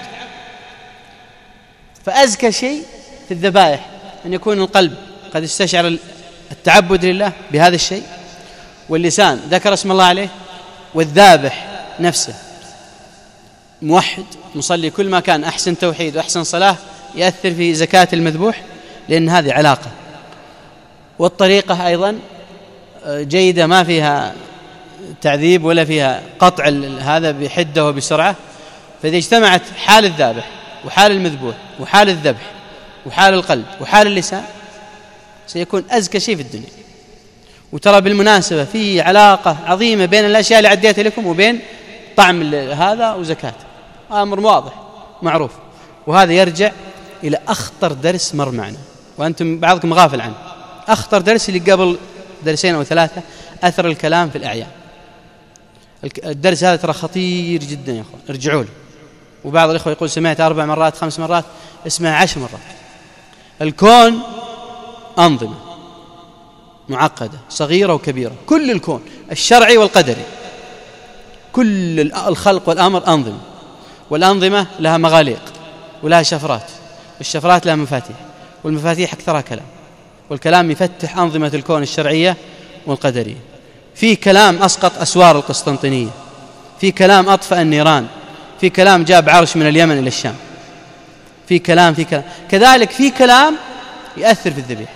Speaker 1: فأزكى شيء في الذبائح أن يكون القلب قد استشعر التعبد لله بهذا الشيء، واللسان ذكر اسم الله عليه، والذابح نفسه موحد مصلي. كل ما كان أحسن توحيد وأحسن صلاة يأثر في زكاة المذبوح، لأن هذه علاقة. والطريقة أيضا جيدة، ما فيها تعذيب ولا فيها قطع هذا بحدة وبسرعة. فإذا اجتمعت حال الذابح وحال المذبوح وحال الذبح وحال القلب وحال اللسان سيكون أزكى شيء في الدنيا. وترى بالمناسبة في علاقة عظيمة بين الأشياء اللي عديت لكم وبين طعم هذا وزكاة، أمر واضح معروف. وهذا يرجع إلى أخطر درس مر معنا وأنتم بعضكم غافل عنه، أخطر درس اللي قبل درسين أو ثلاثة، أثر الكلام في الأعيان. الدرس هذا ترى خطير جدا يا أخوان، ارجعوا له. وبعض الإخوة يقول سمعت أربع مرات خمس مرات، اسمع عشر مرات. الكون أنظمة معقدة صغيرة وكبيرة، كل الكون الشرعي والقدري، كل الخلق والأمر أنظمة، والأنظمة لها مغاليق ولها شفرات، والشفرات لها مفاتيح، والمفاتيح أكثرها كلام، والكلام يفتح أنظمة الكون الشرعية والقدرية. في كلام أسقط أسوار القسطنطينية، في كلام أطفأ النيران، في كلام جاب عرش من اليمن إلى الشام، في كلام في كلام كذلك في كلام يأثر في الذبيحة.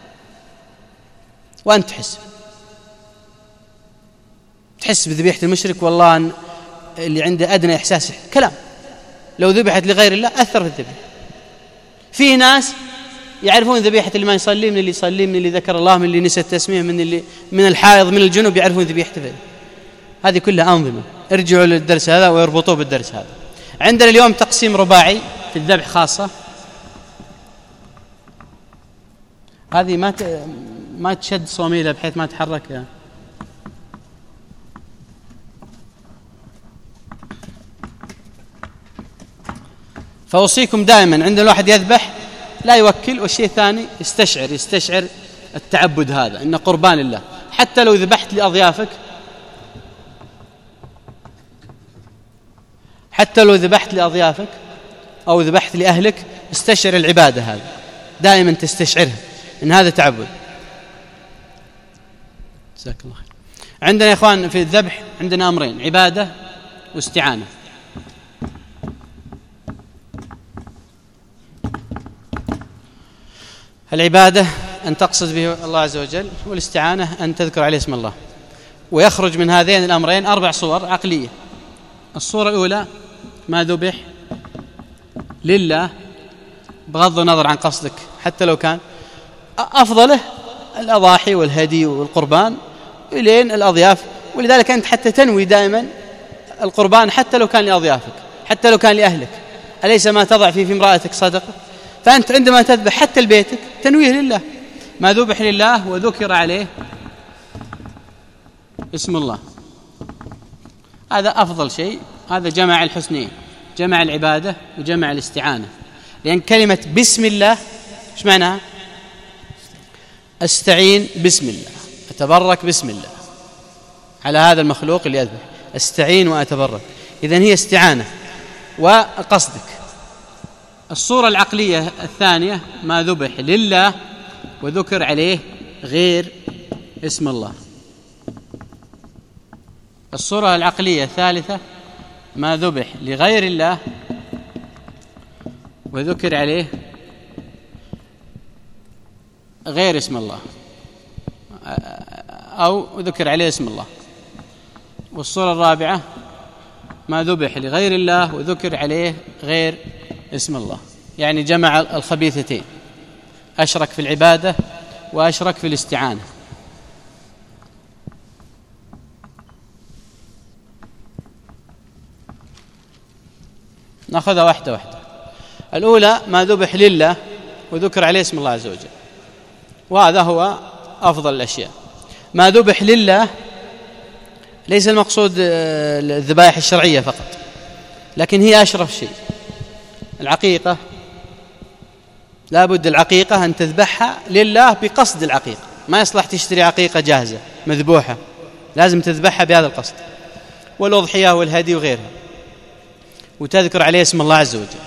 Speaker 1: وأنت تحس تحس بذبيحة المشرك، والله اللي عنده أدنى إحساس كلام لو ذبحت لغير الله أثر في الذبيحة. في ناس يعرفون ذبيحة اللي ما يصلي من اللي يصلي، من اللي ذكر الله، من اللي نسى التسمية، من اللي من الحائض، من الجنوب، يعرفون ذبيحة فيه. هذه كلها أنظمة. ارجعوا للدرس هذا ويربطوه بالدرس هذا. عندنا اليوم تقسيم رباعي في الذبح خاصة، هذه ما ما تشد صوميلة بحيث ما تحرك. فأوصيكم دائما عند الواحد يذبح لا يوكل، والشيء الثاني يستشعر يستشعر التعبد هذا إنه قربان لله. حتى لو ذبحت لأضيافك، حتى لو ذبحت لأضيافك أو ذبحت لأهلك، استشعر العبادة هذا دائما، تستشعرها إن هذا تعبد. جزاك الله خير. عندنا يا إخوان في الذبح عندنا أمرين، عبادة واستعانة. العبادة أن تقصد به الله عز وجل، والاستعانة أن تذكر عليه اسم الله. ويخرج من هذين الأمرين أربع صور عقلية. الصورة الأولى ما ذبح لله بغض النظر عن قصدك، حتى لو كان أفضله الأضاحي والهدي والقربان إلين الأضياف. ولذلك أنت حتى تنوي دائما القربان حتى لو كان لأضيافك، حتى لو كان لأهلك. أليس ما تضع فيه في امرأتك صدقة؟ فأنت عندما تذبح حتى لبيتك تنويه لله، ما ذبح لله وذكر عليه اسم الله، هذا أفضل شيء. هذا جمع الحسنين، جمع العبادة وجمع الاستعانة. لأن كلمة بسم الله إيش معناها؟ أستعين بسم الله، أتبرك بسم الله على هذا المخلوق اللي يذبح، أستعين وأتبرك. إذن هي استعانة وقصدك. الصورة العقلية الثانية ما ذبح لله وذكر عليه غير اسم الله. الصورة العقلية الثالثة ما ذبح لغير الله وذكر عليه غير اسم الله أو ذكر عليه اسم الله. والصورة الرابعة ما ذبح لغير الله وذكر عليه غير اسم الله، يعني جمع الخبيثتين، أشرك في العبادة وأشرك في الاستعانة. نأخذها واحدة واحدة. الأولى ما ذبح لله وذكر عليه اسم الله عز وجل، وهذا هو أفضل الأشياء. ما ذبح لله ليس المقصود الذبائح الشرعية فقط، لكن هي أشرف شيء. العقيقة لا بد العقيقة أن تذبحها لله بقصد العقيقة، ما يصلح تشتري عقيقة جاهزة مذبوحة، لازم تذبحها بهذا القصد. والأضحية والهدي وغيرها، وتذكر عليه اسم الله عز وجل.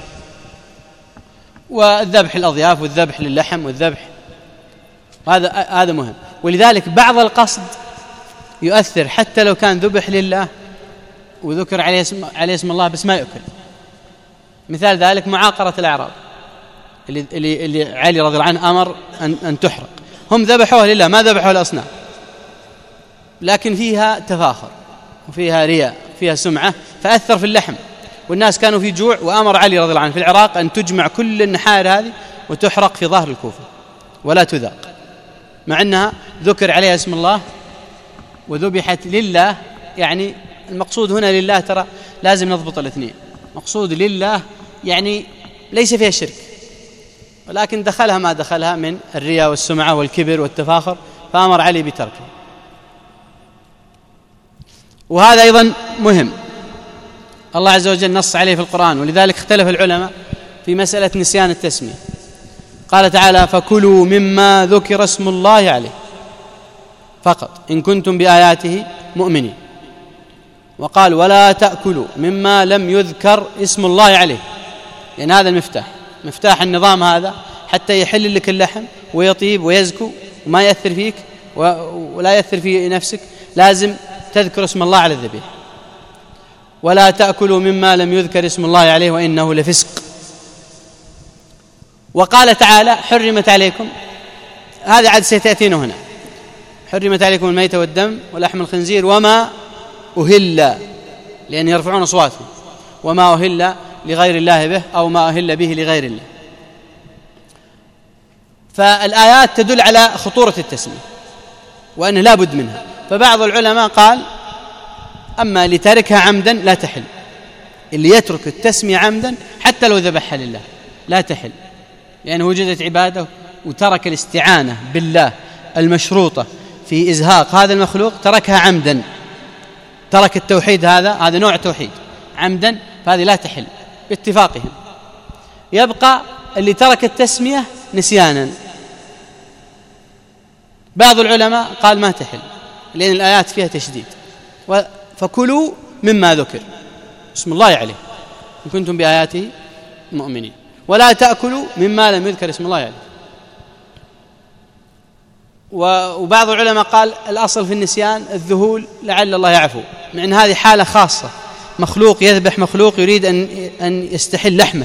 Speaker 1: والذبح الأضياف والذبح للحم والذبح، هذا هذا مهم. ولذلك بعض القصد يؤثر حتى لو كان ذبح لله وذكر عليه اسم عليه اسم الله بس ما يؤكل. مثال ذلك معاقرة الأعراب اللي, اللي, اللي علي رضي الله عنه أمر أن, أن تحرق، هم ذبحوها لله ما ذبحوا الأصنام، لكن فيها تفاخر وفيها رياء فيها سمعة فأثر في اللحم، والناس كانوا في جوع، وأمر علي رضي الله عنه في العراق أن تجمع كل النحائر هذه وتحرق في ظهر الكوفة ولا تذاق، مع أنها ذكر عليها اسم الله وذبحت لله. يعني المقصود هنا لله، ترى لازم نضبط الاثنين. مقصود لله يعني ليس فيها شرك، ولكن دخلها ما دخلها من الرياء والسمعة والكبر والتفاخر، فأمر علي بتركه. وهذا أيضا مهم، الله عز وجل نص عليه في القرآن، ولذلك اختلف العلماء في مسألة نسيان التسمية. قال تعالى: فكلوا مما ذكر اسم الله عليه فقط إن كنتم بآياته مؤمنين. وقال: ولا تأكلوا مما لم يذكر اسم الله عليه، لأن هذا المفتاح، مفتاح النظام هذا حتى يحل لك اللحم ويطيب ويزكو وما يأثر فيك ولا يأثر في نفسك، لازم تذكر اسم الله على الذبيح. ولا تأكلوا مما لم يذكر اسم الله عليه وإنه لفسق. وقال تعالى: حرمت عليكم، هذا عاد سيتأتينا هنا، حرمت عليكم الميتة والدم ولحم الخنزير وما أهل، لأن يرفعون أصواتهم، وما أهل لغير الله به أو ما أهل به لغير الله. فالآيات تدل على خطورة التسمية وأن لا بد منها. فبعض العلماء قال: أما لتركها عمدا لا تحل، اللي يترك التسمية عمدا حتى لو ذبحها لله لا تحل، لأنه وجدت عبادة وترك الاستعانة بالله المشروطة في إزهاق هذا المخلوق، تركها عمدا، ترك التوحيد، هذا هذا نوع توحيد عمدا، فهذه لا تحل باتفاقهم. يبقى اللي ترك التسمية نسيانا. بعض العلماء قال ما تحل، لأن الآيات فيها تشديد. فكلوا مما ذكر اسم الله عليه إن كنتم بآياته مؤمنين، ولا تأكلوا مما لم يذكر اسم الله عليه. وبعض العلماء قال الأصل في النسيان الذهول لعل الله يعفو، مع أن هذه حالة خاصة، مخلوق يذبح مخلوق يريد أن أن يستحل لحمه.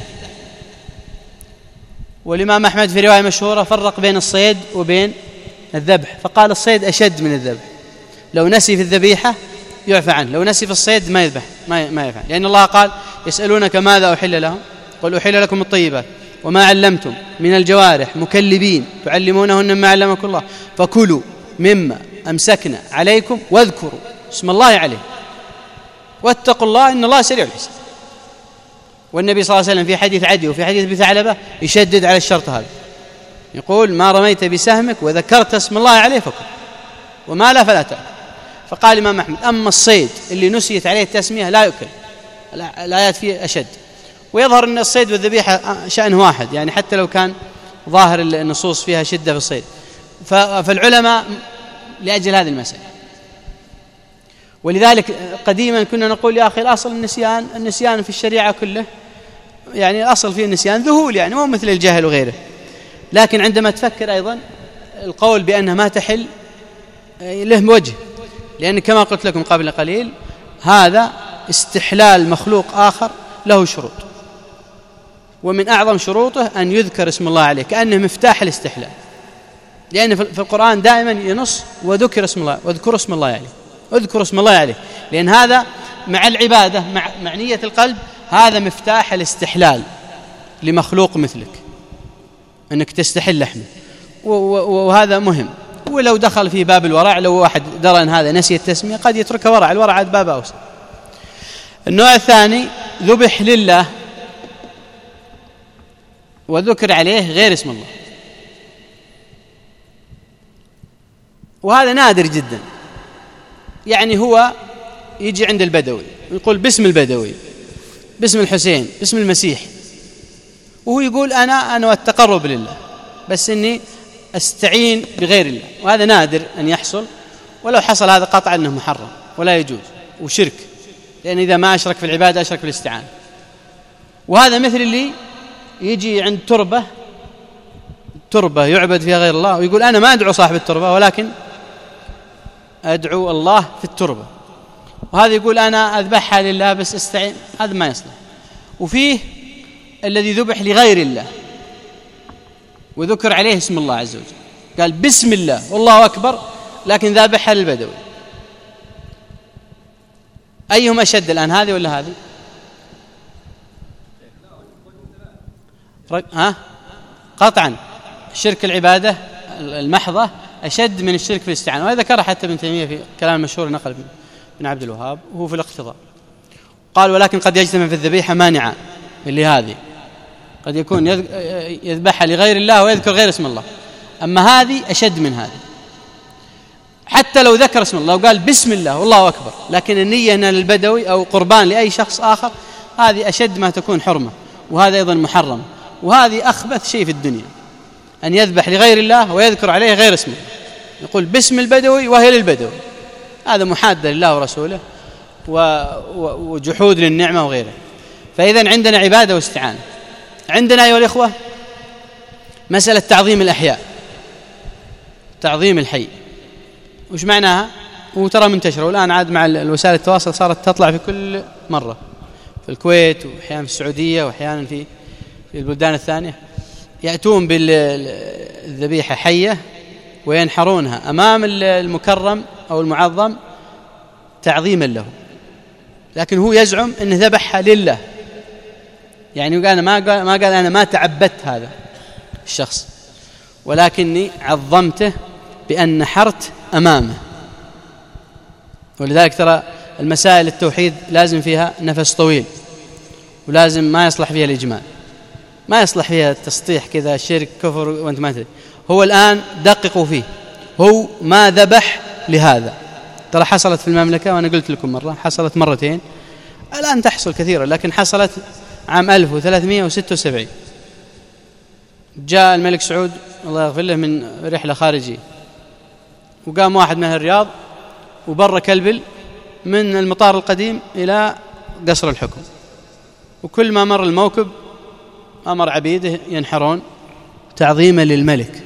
Speaker 1: والإمام أحمد في رواية مشهورة فرق بين الصيد وبين الذبح، فقال الصيد أشد من الذبح، لو نسي في الذبيحة يعفى عنه، لو نسي في الصيد ما يذبح ما ما يفعل، لأن الله قال: يسألونك ماذا أحل لهم قل أحل لكم الطيبات وما علمتم من الجوارح مكلبين تعلمونهن مما علمكم الله فكلوا مما أمسكنا عليكم واذكروا اسم الله عليه واتقوا الله إن الله سريع الحساب. والنبي صلى الله عليه وسلم في حديث عدي وفي حديث بثعلبة يشدد على الشرط هذا، يقول ما رميت بسهمك وذكرت اسم الله عليه فكل، وما لا فلا تأكل. فقال الإمام أحمد أما الصيد اللي نسيت عليه التسمية لا يؤكل، الآيات فيه أشد. ويظهر أن الصيد والذبيحة شأن واحد، يعني حتى لو كان ظاهر النصوص فيها شدة في الصيد. فالعلماء لأجل هذه المسألة، ولذلك قديما كنا نقول يا أخي الأصل النسيان، النسيان في الشريعة كله يعني الأصل فيه النسيان ذهول، يعني مو مثل الجهل وغيره. لكن عندما تفكر أيضا القول بأنها ما تحل له وجه، لأن كما قلت لكم قبل قليل هذا استحلال مخلوق آخر له شروط، ومن أعظم شروطه أن يذكر اسم الله عليه كأنه مفتاح الاستحلال، لأن في القرآن دائما ينص وذكر اسم الله، واذكر اسم الله عليه، اذكر اسم الله عليه، لأن هذا مع العبادة مع معنية القلب هذا مفتاح الاستحلال لمخلوق مثلك، أنك تستحل لحمه، وهذا مهم. ولو دخل في باب الورع، لو واحد درى أن هذا نسي التسمية قد يترك ورع، الورع عاد باب أوسع. النوع الثاني ذبح لله وذكر عليه غير اسم الله، وهذا نادر جدا. يعني هو يجي عند البدوي يقول باسم البدوي، باسم الحسين، باسم المسيح، وهو يقول أنا أنا والتقرب لله، بس إني أستعين بغير الله، وهذا نادر أن يحصل، ولو حصل هذا قطعا أنه محرم ولا يجوز وشرك، لأن إذا ما أشرك في العبادة أشرك في الاستعانة. وهذا مثل اللي يجي عند تربة تربة يعبد فيها غير الله ويقول أنا ما أدعو صاحب التربة ولكن أدعو الله في التربة، وهذا يقول أنا أذبحها لله بس أستعين، هذا ما يصلح. وفيه الذي ذبح لغير الله وذكر عليه اسم الله عز وجل، قال بسم الله والله أكبر، لكن ذابحها للبدوي. أيهم أشد الآن، هذه ولا هذه؟ ها؟ قطعا شرك العبادة المحضة أشد من الشرك في الاستعانة، وهذا ذكر حتى ابن تيمية في كلام مشهور نقل بن عبد الوهاب وهو في الاقتضاء. قال ولكن قد يجتمع في الذبيحة مانعا، اللي هذه قد يكون يذبحها لغير الله ويذكر غير اسم الله، أما هذه أشد من هذه. حتى لو ذكر اسم الله وقال بسم الله والله أكبر، لكن النية أنها للبدوي أو قربان لأي شخص آخر، هذه أشد ما تكون حرمة، وهذا أيضا محرم. وهذه أخبث شيء في الدنيا، أن يذبح لغير الله ويذكر عليه غير اسمه، يقول باسم البدوي وهي للبدوي، هذا محادة لله ورسوله وجحود للنعمة وغيره. فإذا عندنا عبادة واستعانة. عندنا أيها الإخوة مسألة تعظيم الأحياء، تعظيم الحي، وش معناها؟ وترى منتشرة والآن عاد مع الوسائل التواصل صارت تطلع في كل مرة، في الكويت وأحيانا في السعودية وأحيانا في في البلدان الثانية، يأتون بالذبيحة حية وينحرونها أمام المكرم أو المعظم تعظيما له، لكن هو يزعم أنه ذبحها لله، يعني أنا ما قال, ما قال أنا ما تعبدت هذا الشخص، ولكني عظمته بأن نحرت أمامه. ولذلك ترى المسائل التوحيد لازم فيها نفس طويل، ولازم ما يصلح فيها الإجمال، ما يصلح فيها التسطيح كذا شرك كفر وأنت ما تدري. هو الآن دققوا فيه، هو ما ذبح لهذا. ترى حصلت في المملكة، وأنا قلت لكم مرة حصلت مرتين، الآن تحصل كثيرا، لكن حصلت عام ألف وثلاثمائة وستة وسبعين. جاء الملك سعود الله يغفر له من رحلة خارجية، وقام واحد من الرياض وبر كلبل من المطار القديم إلى قصر الحكم، وكل ما مر الموكب أمر عبيده ينحرون تعظيما للملك،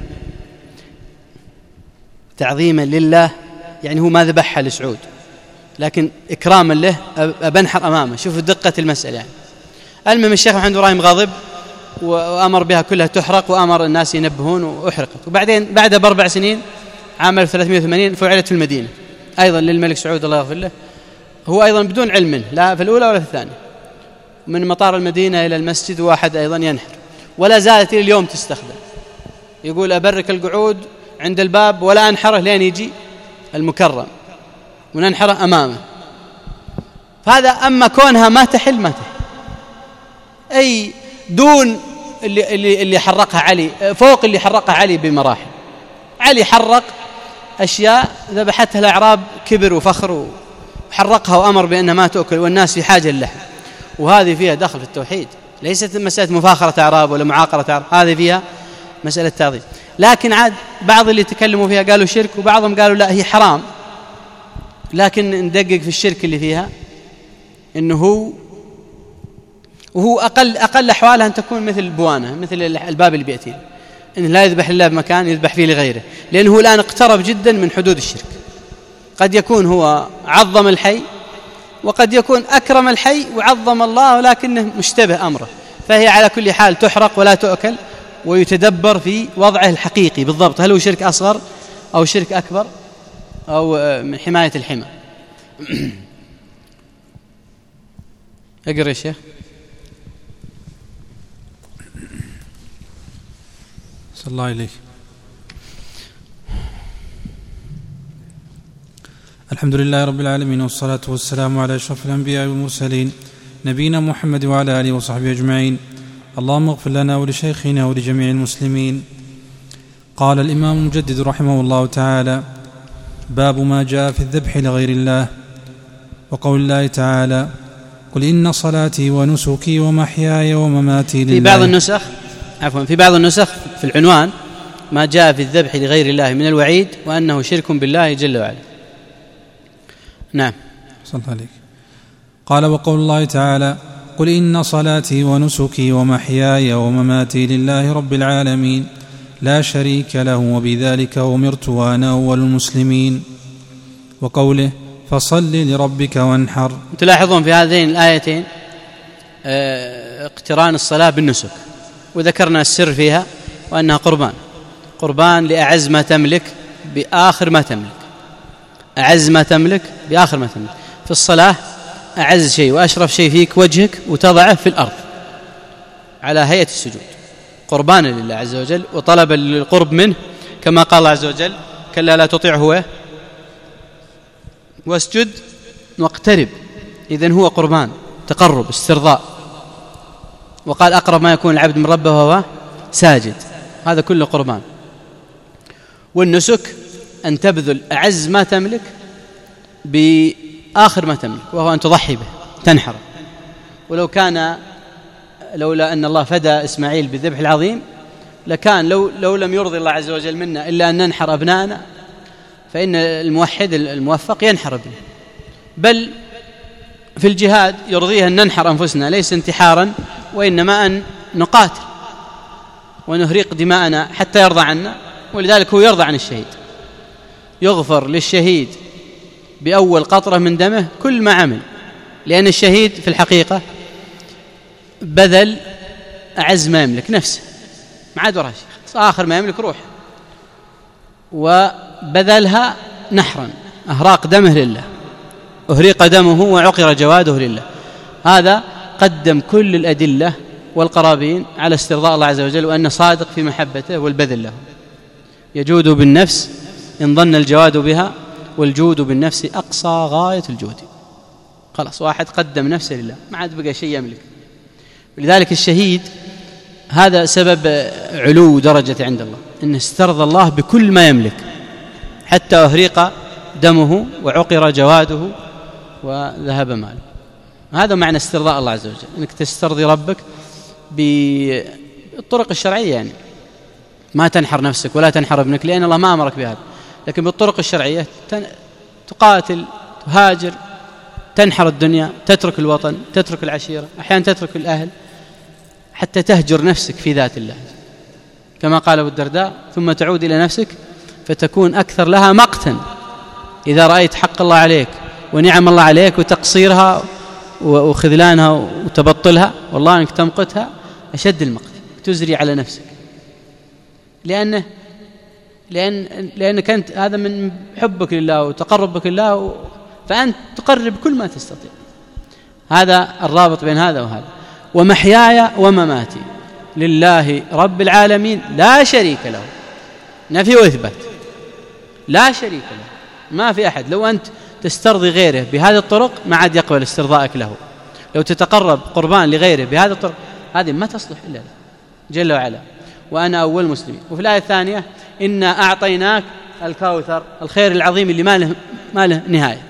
Speaker 1: تعظيما لله، يعني هو ما ذبحها لسعود لكن إكراما له أبنحر أمامه. شوفوا دقة المسألة يعني. المهم الشيخ محمد إبراهيم غاضب وأمر بها كلها تحرق، وأمر الناس ينبهون وأحرقت. وبعدين بعد بأربع سنين عام ألف وثلاثمائة وثمانين فعلت في المدينة أيضا للملك سعود الله يغفر له، هو أيضا بدون علم منه لا في الأولى ولا في الثانية، من مطار المدينة إلى المسجد واحد أيضا ينحر، ولا زالت إلى اليوم تستخدم. يقول أبرك القعود عند الباب ولا أنحره لين يجي المكرم وننحره أمامه. فهذا أما كونها ما تحل ما تحل، أي دون اللي, اللي, اللي حرقها علي، فوق اللي حرقها علي بمراحل. علي حرق أشياء ذبحتها الأعراب كبر وفخر وحرقها وأمر بأنها ما تؤكل والناس في حاجة لها، وهذه فيها دخل في التوحيد، ليست مسألة مفاخرة أعراب ولا معاقرة أعراب، هذه فيها مسألة تعظيم. لكن عاد بعض اللي تكلموا فيها قالوا شرك، وبعضهم قالوا لا هي حرام، لكن ندقق في الشرك اللي فيها إنه هو وهو أقل أقل أحوالها أن تكون مثل البوانة، مثل الباب اللي بيأتي، إنه لا يذبح لله بمكان يذبح فيه لغيره، لأنه الآن اقترب جدا من حدود الشرك. قد يكون هو عظم الحي، وقد يكون أكرم الحي وعظم الله، ولكنه مشتبه أمره، فهي على كل حال تحرق ولا تؤكل، ويتدبر في وضعه الحقيقي بالضبط، هل هو شرك أصغر أو شرك أكبر أو من حماية الحمى. اقرأ يا شيخ.
Speaker 2: صلى الله عليه. الحمد لله رب العالمين، والصلاة والسلام على أشرف الأنبياء والمرسلين نبينا محمد وعلى آله وصحبه أجمعين. اللهم اغفر لنا ولشيخنا ولجميع المسلمين. قال الإمام المجدد رحمه الله تعالى: باب ما جاء في الذبح لغير الله. وقول الله تعالى: قل إن صلاتي ونسكي ومحياي ومماتي لله.
Speaker 1: في بعض النسخ عفوا في بعض النسخ في العنوان ما جاء في الذبح لغير الله من الوعيد وأنه شرك بالله جل وعلا. نعم.
Speaker 2: صلى الله عليك. قال: وقول الله تعالى: قل إن صلاتي ونسكي ومحياي ومماتي لله رب العالمين لا شريك له وبذلك أمرت وأنا أول المسلمين. وقوله: فصل لربك وانحر.
Speaker 1: تلاحظون في هذين الآيتين اقتران الصلاة بالنسك، وذكرنا السر فيها وأنها قربان قربان لأعز ما تملك بآخر ما تملك، أعز ما تملك بآخر ما تملك. في الصلاة أعز شيء وأشرف شيء فيك وجهك، وتضعه في الأرض على هيئة السجود قربانا لله عز وجل وطلبا للقرب منه، كما قال الله عز وجل: كلا لا تطيعه واسجد واقترب. إذن هو قربان، تقرب، استرضاء. وقال: أقرب ما يكون العبد من ربه وهو ساجد. هذا كله قربان. والنسك أن تبذل أعز ما تملك بآخر ما تملك، وهو أن تضحي به، تنحر. ولو كان لولا أن الله فدى إسماعيل بالذبح العظيم لكان لو, لو لم يرضي الله عز وجل منا إلا أن ننحر أبناءنا، فإن الموحد الموفق ينحر ابنه. بل في الجهاد يرضيها أن ننحر أنفسنا، ليس انتحارا، وإنما أن نقاتل ونهريق دماءنا حتى يرضى عنا. ولذلك هو يرضى عن الشهيد، يغفر للشهيد بأول قطرة من دمه كل ما عمل، لأن الشهيد في الحقيقة بذل أعز ما يملك، نفسه، ما عاد وراه شيء، آخر ما يملك روحه، وبذلها نحرا، أهراق دمه لله، أهريق دمه وعقر جواده لله. هذا قدم كل الأدلة والقرابين على استرضاء الله عز وجل، وأن صادق في محبته والبذل له. يجود بالنفس إن ظن الجواد بها، والجود بالنفس أقصى غاية الجود. خلاص، واحد قدم نفسه لله، ما عاد بقى شيء يملك. لذلك الشهيد هذا سبب علو درجة عند الله، إنه استرضى الله بكل ما يملك حتى أهريق دمه وعقر جواده وذهب ماله. هذا معنى استرضاء الله عز وجل، أنك تسترضي ربك بالطرق الشرعية، يعني ما تنحر نفسك ولا تنحر ابنك، لأن الله ما أمرك بهذا، لكن بالطرق الشرعية تقاتل، تهاجر، تنحر الدنيا، تترك الوطن، تترك العشيرة، أحيانا تترك الأهل، حتى تهجر نفسك في ذات الله، كما قال أبو الدرداء: ثم تعود إلى نفسك فتكون أكثر لها مقتا. إذا رأيت حق الله عليك ونعم الله عليك وتقصيرها وخذلانها وتبطلها، والله أنك تمقتها أشد المقت، تزري على نفسك، لأنه لأن لأنك أنت هذا من حبك لله وتقربك لله، فأنت تقرب كل ما تستطيع. هذا الرابط بين هذا وهذا. ومحياي ومماتي، لله رب العالمين لا شريك له، نفي وإثبات، لا شريك له، ما في أحد. لو أنت تسترضي غيره بهذه الطرق ما عاد يقبل استرضائك له. لو تتقرب قربان لغيره بهذه الطرق هذه ما تصلح إلا له جل وعلا، وأنا أول مسلمين. وفي الآية الثانية إنا أعطيناك الكوثر، الخير العظيم اللي ما له, ما له نهاية.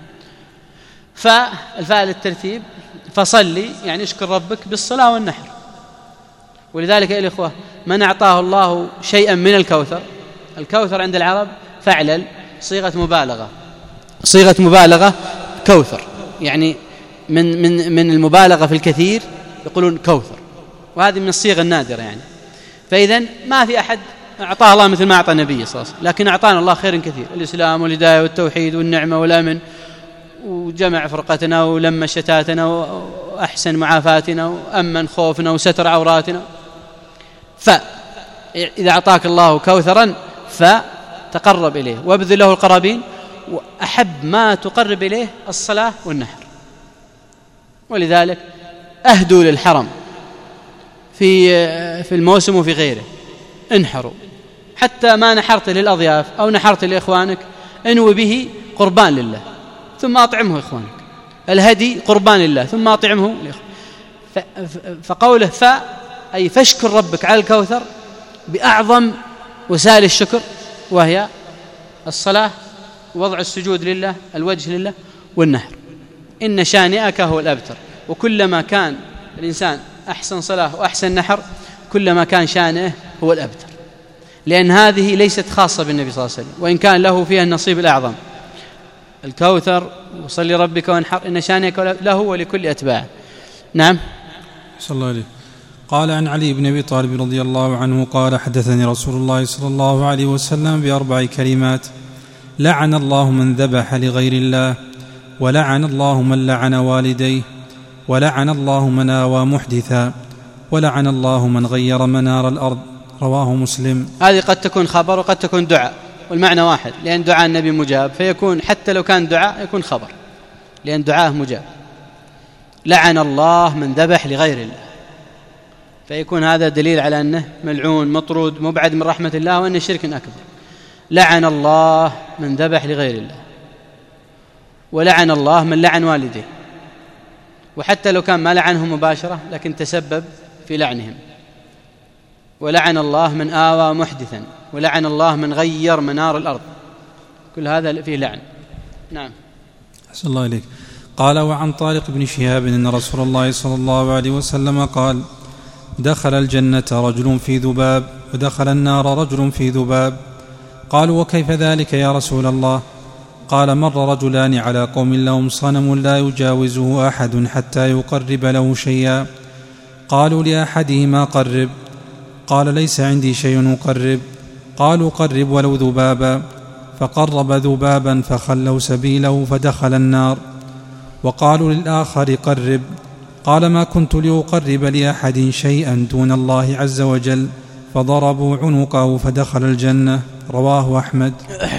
Speaker 1: فالفاء للترتيب، فصلي يعني اشكر ربك بالصلاة والنحر. ولذلك يا الإخوة من أعطاه الله شيئا من الكوثر، الكوثر عند العرب فعلل صيغة مبالغة، صيغة مبالغة كوثر، يعني من من من المبالغة في الكثير يقولون كوثر، وهذه من الصيغ النادرة يعني. فإذا ما في أحد أعطاه الله مثل ما أعطى النبي صلى الله عليه وسلم، لكن أعطانا الله خير كثير، الإسلام والهداية والتوحيد والنعمة والأمن، وجمع فرقتنا ولم شتاتنا وأحسن معافاتنا وأمن خوفنا وستر عوراتنا. فإذا أعطاك الله كوثرا فتقرب إليه وابذل له القرابين، وأحب ما تقرب إليه الصلاة والنحر. ولذلك أهدوا للحرم في في الموسم وفي غيره، انحروا، حتى ما نحرت للأضياف أو نحرت لإخوانك انوي به قربان لله ثم أطعمه إخوانك، الهدي قربان لله ثم أطعمه لإخوانك. فقوله ف أي فاشكر ربك على الكوثر بأعظم وسائل الشكر، وهي الصلاة، ووضع السجود لله، الوجه لله، والنحر. إن شانئك هو الأبتر. وكلما كان الإنسان أحسن صلاة وأحسن نحر كلما كان شانئه هو الأبتر، لأن هذه ليست خاصة بالنبي صلى الله عليه وسلم، وإن كان له فيها النصيب الأعظم. الكوثر وصلي ربك وانحر إن شانئك له ولكل أتباعه. نعم.
Speaker 2: صلى الله عليه. قال عن علي بن أبي طالب رضي الله عنه قال حدثني رسول الله صلى الله عليه وسلم بأربع كلمات: لعن الله من ذبح لغير الله، ولعن الله من لعن والديه، ولعن الله من آوى محدثا، ولعن الله من غير منار الأرض. رواه مسلم.
Speaker 1: هذه قد تكون خبر وقد تكون دعاء، والمعنى واحد، لأن دعاء النبي مجاب، فيكون حتى لو كان دعاء يكون خبر، لأن دعاءه مجاب. لعن الله من ذبح لغير الله، فيكون هذا دليل على أنه ملعون مطرود مبعد من رحمة الله، وأنه شرك أكبر. لعن الله من ذبح لغير الله، ولعن الله من لعن والديه، وحتى لو كان ما لعنهم مباشرة لكن تسبب في لعنهم. ولعن الله من آوى محدثا، ولعن الله من غير منار الأرض، كل هذا فيه لعن. نعم.
Speaker 2: أحسن الله إليك. قال وعن طارق بن شهاب أن رسول الله صلى الله عليه وسلم قال: دخل الجنة رجل في ذباب، ودخل النار رجل في ذباب. قالوا: وكيف ذلك يا رسول الله؟ قال: مر رجلان على قوم لهم صنم لا يجاوزه أحد حتى يقرب له شيئا. قالوا لأحدهما: قرب. قال: ليس عندي شيء أقرب. قالوا: قرب ولو ذبابا. فقرب ذبابا فخلوا سبيله فدخل النار. وقالوا للآخر: قرب. قال: ما كنت لأقرب لأحد شيئا دون الله عز وجل. فضربوا عنقه فدخل الجنة. رواه أحمد.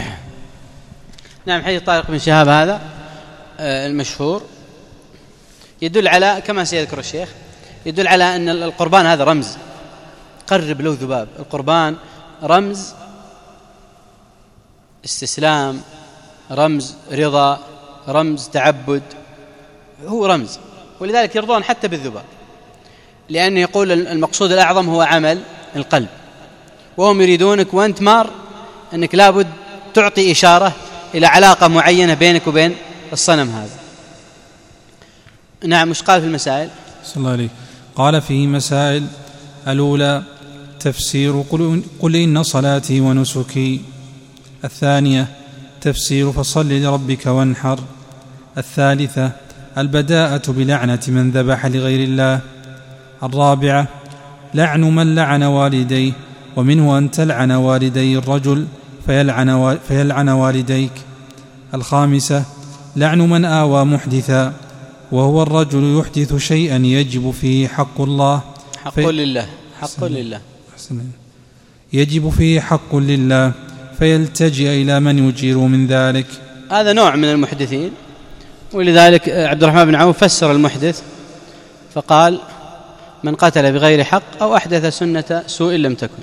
Speaker 1: نعم. حديث طارق بن شهاب هذا المشهور يدل على، كما سيذكر الشيخ، يدل على أن القربان هذا رمز. قرب لو ذباب، القربان رمز استسلام، رمز رضا، رمز تعبد، هو رمز. ولذلك يرضون حتى بالذباب، لأنه يقول المقصود الأعظم هو عمل القلب، وهم يريدونك وأنت مار أنك لابد تعطي إشارة إلى علاقة معينة بينك وبين الصنم هذا. نعم. مش قال في المسائل؟
Speaker 2: صلى الله عليه. قال فيه مسائل: الأولى تفسير قل إن صلاتي ونسكي. الثانية تفسير فصل لربك وانحر. الثالثة البداءة بلعنة من ذبح لغير الله. الرابعة لعن من لعن والديه، ومنه أن تلعن والدي الرجل فيلعن, فيلعن والديك. الخامسة لعن من آوى محدثا، وهو الرجل يحدث شيئا يجب فيه حق الله
Speaker 1: حق في لله حق لله
Speaker 2: يجب فيه حق لله فيلتجئ إلى من يجير من ذلك.
Speaker 1: هذا نوع من المحدثين، ولذلك عبد الرحمن بن عوف فسر المحدث فقال: من قتل بغير حق أو أحدث سنة سوء لم تكن.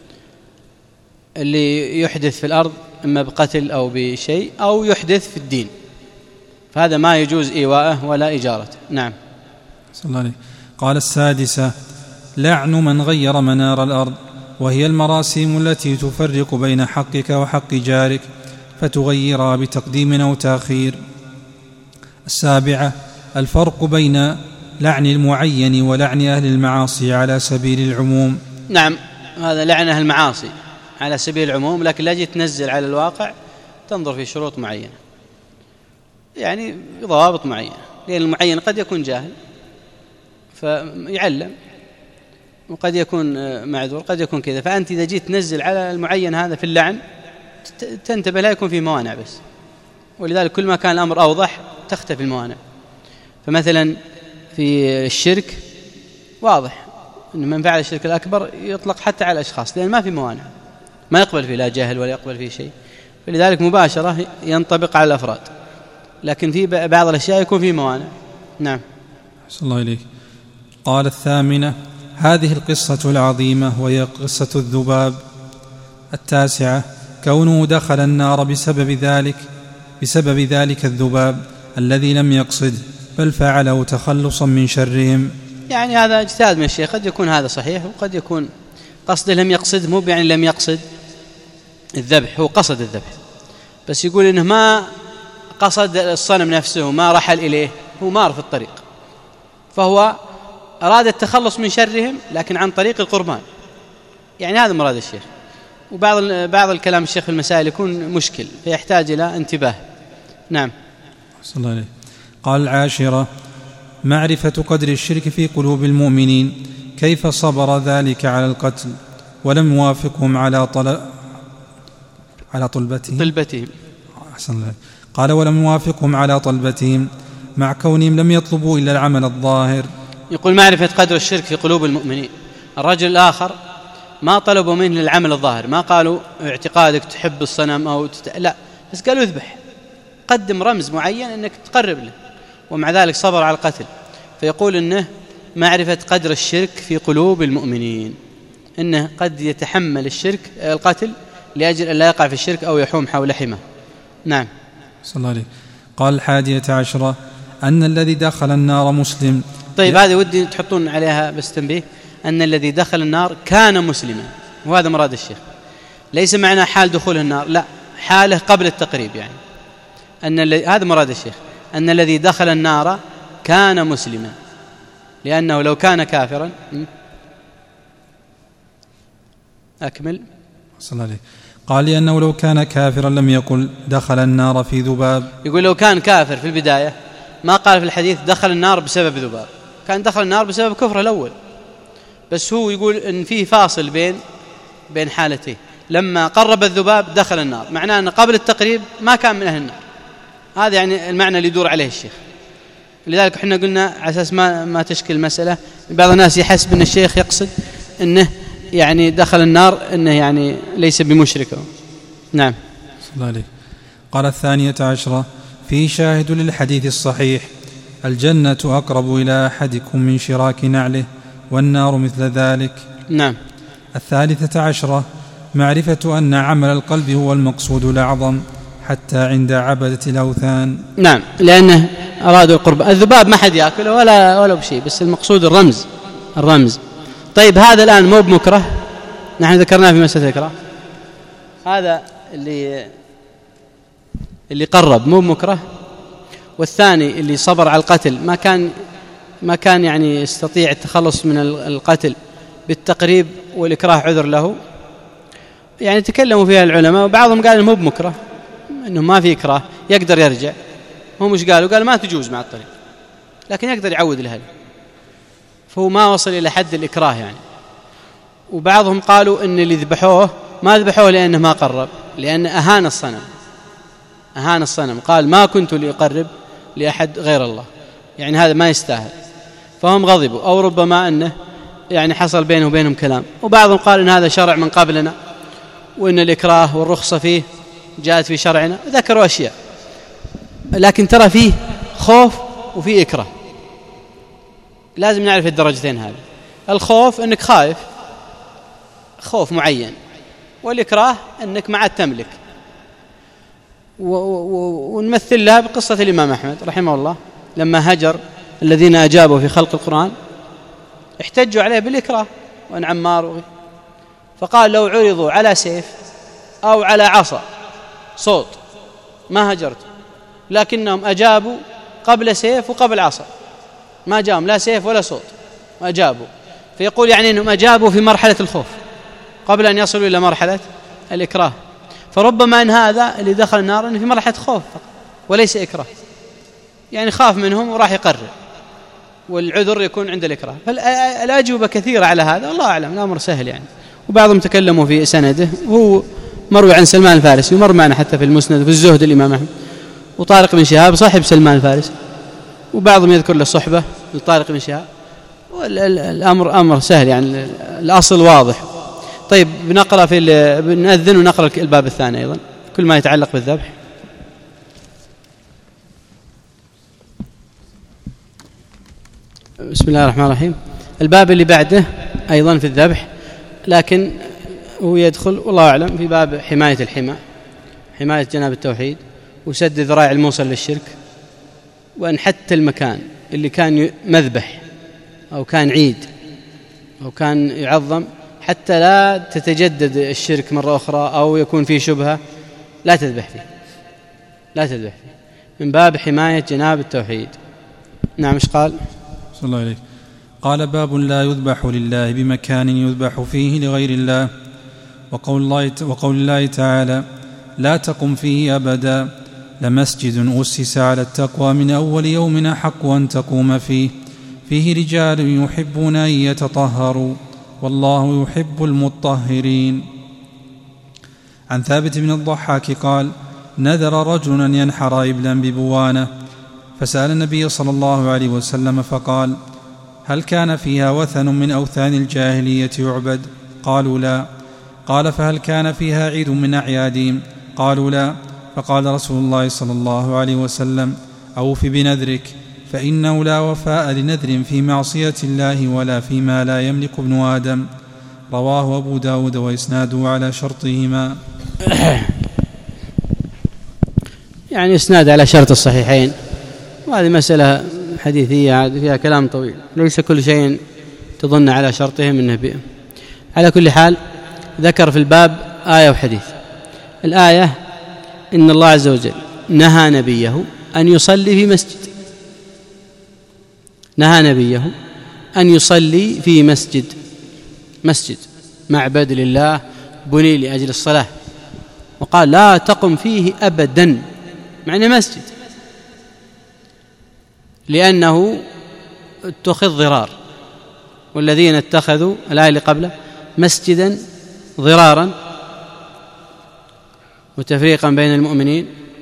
Speaker 1: اللي يحدث في الأرض إما بقتل أو بشيء أو يحدث في الدين، فهذا ما يجوز إيواءه ولا إجارته. نعم.
Speaker 2: صلى الله عليه. قال السادسة: لعن من غير منار الأرض، وهي المراسيم التي تفرق بين حقك وحق جارك فتغيرها بتقديم أو تأخير. السابعة: الفرق بين لعن المعين ولعن أهل المعاصي على سبيل العموم.
Speaker 1: نعم، هذا لعن أهل المعاصي على سبيل العموم، لكن لا جيت تنزل على الواقع تنظر في شروط معينة، يعني ضوابط معينة، لأن المعين قد يكون جاهل فيعلم، وقد يكون معذور، قد يكون كذا. فأنت إذا جيت تنزل على المعين هذا في اللعن تنتبه لا يكون فيه موانع بس، ولذلك كل ما كان الأمر أوضح تختفي الموانع. فمثلا في الشرك واضح أن من فعل الشرك الأكبر يطلق حتى على الأشخاص، لأن ما في موانع، ما يقبل فيه لا جاهل ولا يقبل فيه شيء، فلذلك مباشرة ينطبق على الأفراد. لكن في بعض الأشياء يكون فيه موانع. نعم.
Speaker 2: أحسن الله إليك. قال الثامنة: هذه القصة العظيمة وهي قصة الذباب. التاسعة: كونه دخل النار بسبب ذلك بسبب ذلك الذباب الذي لم يقصد، بل فعله تخلصا من شرهم.
Speaker 1: يعني هذا اجتهاد من الشيخ، قد يكون هذا صحيح وقد يكون قصده لم يقصد، مو يعني لم يقصد الذبح، هو قصد الذبح بس يقول إنه ما قصد الصنم نفسه، ما رحل إليه، هو مار في الطريق، فهو أراد التخلص من شرهم لكن عن طريق القربان. يعني هذا مراد الشيخ. وبعض بعض الكلام الشيخ في المسائل يكون مشكل فيحتاج إلى انتباه. نعم.
Speaker 2: صلى الله عليه. قال العاشرة: معرفة قدر الشرك في قلوب المؤمنين، كيف صبر ذلك على القتل ولم يوافقهم على طل... على طلبتهم
Speaker 1: طلبتهم
Speaker 2: أحسن الله. قال: ولم يوافقهم على طلبتهم مع كونهم لم يطلبوا إلا العمل الظاهر.
Speaker 1: يقول معرفة قدر الشرك في قلوب المؤمنين. الرجل الآخر ما طلبوا منه العمل الظاهر، ما قالوا اعتقادك تحب الصنم أو تت... لا، بس قالوا اذبح، قدم رمز معين أنك تقرب له، ومع ذلك صبر على القتل. فيقول إنه معرفة قدر الشرك في قلوب المؤمنين، إنه قد يتحمل الشرك القتل لأجل أن لا يقع في الشرك أو يحوم حول حمى. نعم.
Speaker 2: صلى الله عليه. قال الحادية عشرة: أن الذي دخل النار مسلم.
Speaker 1: طيب هذه ودي تحطون عليها بس تنبيه، أن الذي دخل النار كان مسلما، وهذا مراد الشيخ، ليس معنى حال دخوله النار، لا، حاله قبل التقريب، يعني أن هذا مراد الشيخ، أن الذي دخل النار كان مسلما، لأنه لو كان كافرا. أكمل.
Speaker 2: صلى الله عليه. قال: لأنه لو كان كافرا لم يقل دخل النار في ذباب.
Speaker 1: يقول لو كان كافر في البداية ما قال في الحديث دخل النار بسبب ذباب، كان دخل النار بسبب كفره الأول، بس هو يقول إن فيه فاصل بين بين حالتين، لما قرب الذباب دخل النار، معناه أن قبل التقريب ما كان من أهل النار. هذا يعني المعنى اللي يدور عليه الشيخ. لذلك احنا قلنا على أساس ما ما تشكل المسألة، بعض الناس يحسب أن الشيخ يقصد أنه يعني دخل النار أنه يعني ليس بمشرك. نعم.
Speaker 2: صلى الله عليه. قال الثانية عشرة: في شاهد للحديث الصحيح: الجنة أقرب إلى أحدكم من شراك نعله، والنار مثل ذلك.
Speaker 1: نعم.
Speaker 2: الثالثة عشرة: معرفة أن عمل القلب هو المقصود الأعظم حتى عند عبدة الأوثان.
Speaker 1: نعم، لأنه أرادوا القرب. الذباب ما حد يأكله ولا ولا بشيء، بس المقصود الرمز الرمز. طيب هذا الآن مو بمكره، نحن ذكرناه في مسألة الإكراه، هذا اللي اللي قرب مو بمكره، والثاني اللي صبر على القتل ما كان ما كان يعني يستطيع التخلص من القتل بالتقريب والإكراه عذر له. يعني تكلموا فيها العلماء، وبعضهم قال مو بمكره، إنه ما في إكراه، يقدر يرجع. هم مش قالوا؟ قال ما تجوز مع الطريق، لكن يقدر يعود لهذا، فهو ما وصل إلى حد الإكراه يعني. وبعضهم قالوا إن اللي ذبحوه ما ذبحوه لأنه ما قرب، لأن أهان الصنم أهان الصنم قال ما كنت لأقرب لأحد غير الله، يعني هذا ما يستاهل، فهم غضبوا، أو ربما أنه يعني حصل بينه وبينهم كلام. وبعضهم قال إن هذا شرع من قبلنا، وإن الإكراه والرخصة فيه جاءت في شرعنا، ذكروا أشياء، لكن ترى فيه خوف وفيه إكراه، لازم نعرف الدرجتين هذه. الخوف أنك خايف خوف معين، والإكراه أنك ما عاد تملك. ونمثل لها بقصة الإمام أحمد رحمه الله لما هجر الذين أجابوا في خلق القرآن احتجوا عليه بالإكراه، وأن عمار وغيره، فقال لو عرضوا على سيف أو على عصا صوت ما هجرت، لكنهم أجابوا قبل سيف وقبل عصا، ما جاءهم لا سيف ولا صوت وأجابوا. فيقول يعني أنهم أجابوا في مرحلة الخوف قبل أن يصلوا إلى مرحلة الإكراه. فربما أن هذا اللي دخل النار أنه في مرحلة خوف وليس إكراه، يعني خاف منهم وراح يقرر، والعذر يكون عند الإكراه. فالأجوبة كثيرة على هذا، الله أعلم، الأمر سهل يعني. وبعضهم تكلموا في سنده، وهو مروي عن سلمان الفارسي، ومر معنا حتى في المسند في الزهد الإمام أحمد، وطارق بن شهاب صاحب سلمان الفارسي، وبعضهم يذكر له صحبة لطارق بن شهاب. والأمر أمر سهل يعني، الأصل واضح. طيب بنقرأ في بنأذن ونقرأ الباب الثاني أيضا كل ما يتعلق بالذبح. بسم الله الرحمن الرحيم. الباب اللي بعده أيضا في الذبح، لكن هو يدخل والله أعلم في باب حماية الحمى، حماية جناب التوحيد، وسد ذراع الموصل للشرك، وأن حتى المكان اللي كان مذبح أو كان عيد أو كان يعظم حتى لا تتجدد الشرك مرة أخرى أو يكون فيه شبهة لا تذبح فيه، لا تذبح فيه من باب حماية جناب التوحيد. نعم. ايش قال؟
Speaker 2: صلى الله عليه. قال باب لا يذبح لله بمكان يذبح فيه لغير الله. وقول الله, وقول الله تعالى لا تقم فيه أبدا لمسجد أسس على التقوى من أول يوم أحق أن تقوم فيه فيه رجال يحبون أن يتطهروا والله يحب المطهرين. عن ثابت بن الضحاك قال نذر رجل أن ينحر إبلا ببوانة، فسأل النبي صلى الله عليه وسلم فقال هل كان فيها وثن من أوثان الجاهلية يعبد؟ قالوا لا. قال فهل كان فيها عيد من أعيادهم؟ قالوا لا. فقال رسول الله صلى الله عليه وسلم أوف بنذرك، فإنه لا وفاء لنذر في معصية الله ولا فيما لا يملك ابن آدم. رواه أبو داود وإسناده على شرطهما.
Speaker 1: يعني إسناد على شرط الصحيحين، وهذه مسألة حديثية فيها كلام طويل، ليس كل شيء تظن على شرطهم إنه بيه. على كل حال ذكر في الباب آية وحديث. الآية إن الله عز وجل نهى نبيه أن يصلي في مسجد، نهى نبيه أن يصلي في مسجد، مسجد معبد لله بني لأجل الصلاة، وقال لا تقم فيه أبدا، معنى مسجد، لأنه اتخذ ضرار، والذين اتخذوا الآية اللي قبله مسجدا ضرارا وتفريقا بين المؤمنين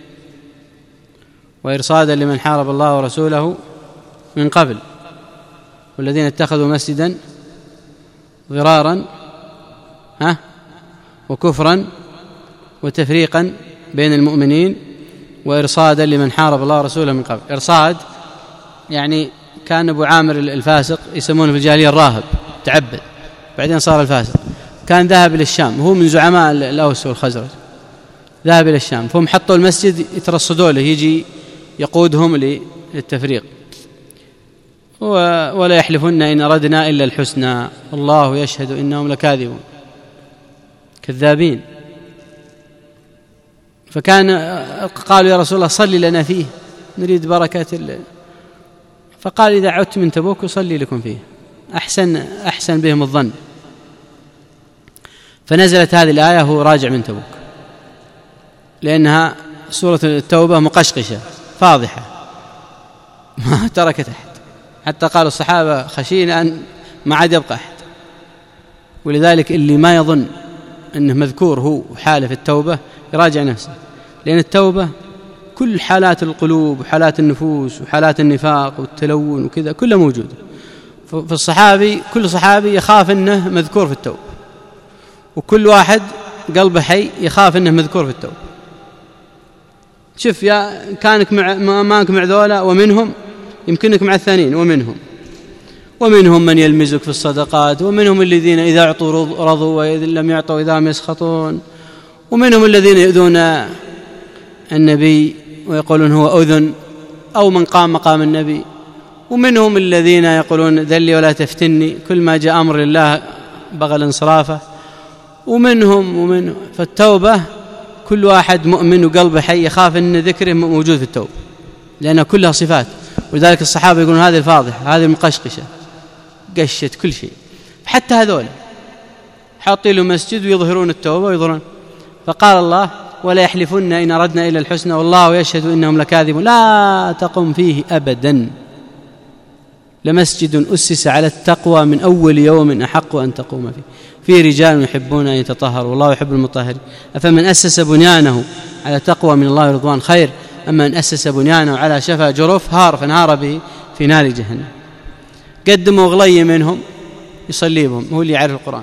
Speaker 1: وإرصادا لمن حارب الله ورسوله من قبل، والذين اتخذوا مسجدا ضرارا ها وكفرا وتفريقا بين المؤمنين وإرصادا لمن حارب الله ورسوله من قبل. إرصاد يعني كان أبو عامر الفاسق يسمونه في الجاهلية الراهب، تعبد بعدين صار الفاسق، كان ذهب إلى الشام، هو من زعماء الأوس والخزرج، ذهب إلى الشام، فهم حطوا المسجد يترصدوا له يجي يقودهم للتفريق، ولا يحلفن إن أردنا إلا الحسنى الله يشهد إنهم لكاذبون، كذابين. فكان قالوا يا رسول الله صلي لنا فيه نريد بركة الله، فقال إذا عدت من تبوك يصلي لكم فيه، أحسن أحسن بهم الظن. فنزلت هذه الآية هو راجع من تبوك، لأنها سورة التوبة مقشقشة فاضحة ما تركت أحد، حتى قالوا الصحابة خشينا أن ما عاد يبقى أحد. ولذلك اللي ما يظن أنه مذكور هو حالة في التوبة يراجع نفسه، لأن التوبة كل حالات القلوب وحالات النفوس وحالات النفاق والتلون وكذا كله موجود. فالصحابي كل صحابي يخاف أنه مذكور في التوبة، وكل واحد قلبه حي يخاف أنه مذكور في التوبة. شوف يا كانك مع ماك مع ذولا ومنهم، يمكنك مع الثانيين ومنهم، ومنهم من يلمزك في الصدقات، ومنهم الذين إذا أعطوا رضوا وإذا لم يعطوا إذا هم يسخطون، ومنهم الذين يؤذون النبي ويقولون هو أذن أو من قام مقام النبي، ومنهم الذين يقولون ذلي ولا تفتني، كل ما جاء أمر الله بغى الانصرافه، ومنهم ومنهم. فالتوبة كل واحد مؤمن وقلبه حي يخاف أن ذكره موجود في التوبة، لأنها كلها صفات. ولذلك الصحابة يقولون هذه الفاضحة، هذه المقشقشة، قشت كل شيء. حتى هذول حاطين له مسجد ويظهرون التوبة ويظهرون. فقال الله ولا يحلفن إن أردنا إلى الحسنى والله يشهد إنهم لكاذبون لا تقم فيه أبدا لمسجد أسس على التقوى من أول يوم أحق أن تقوم فيه فيه رجال يحبون أن يتطهروا والله يحب المطهرين. أفمن أسس بنيانه على تقوى من الله ورضوان خير أما من أسس بنيانه على شفا جرف هار فانهار به في نار جهنم. قدموا غلي منهم يصلي بهم، هو اللي يعرف القرآن.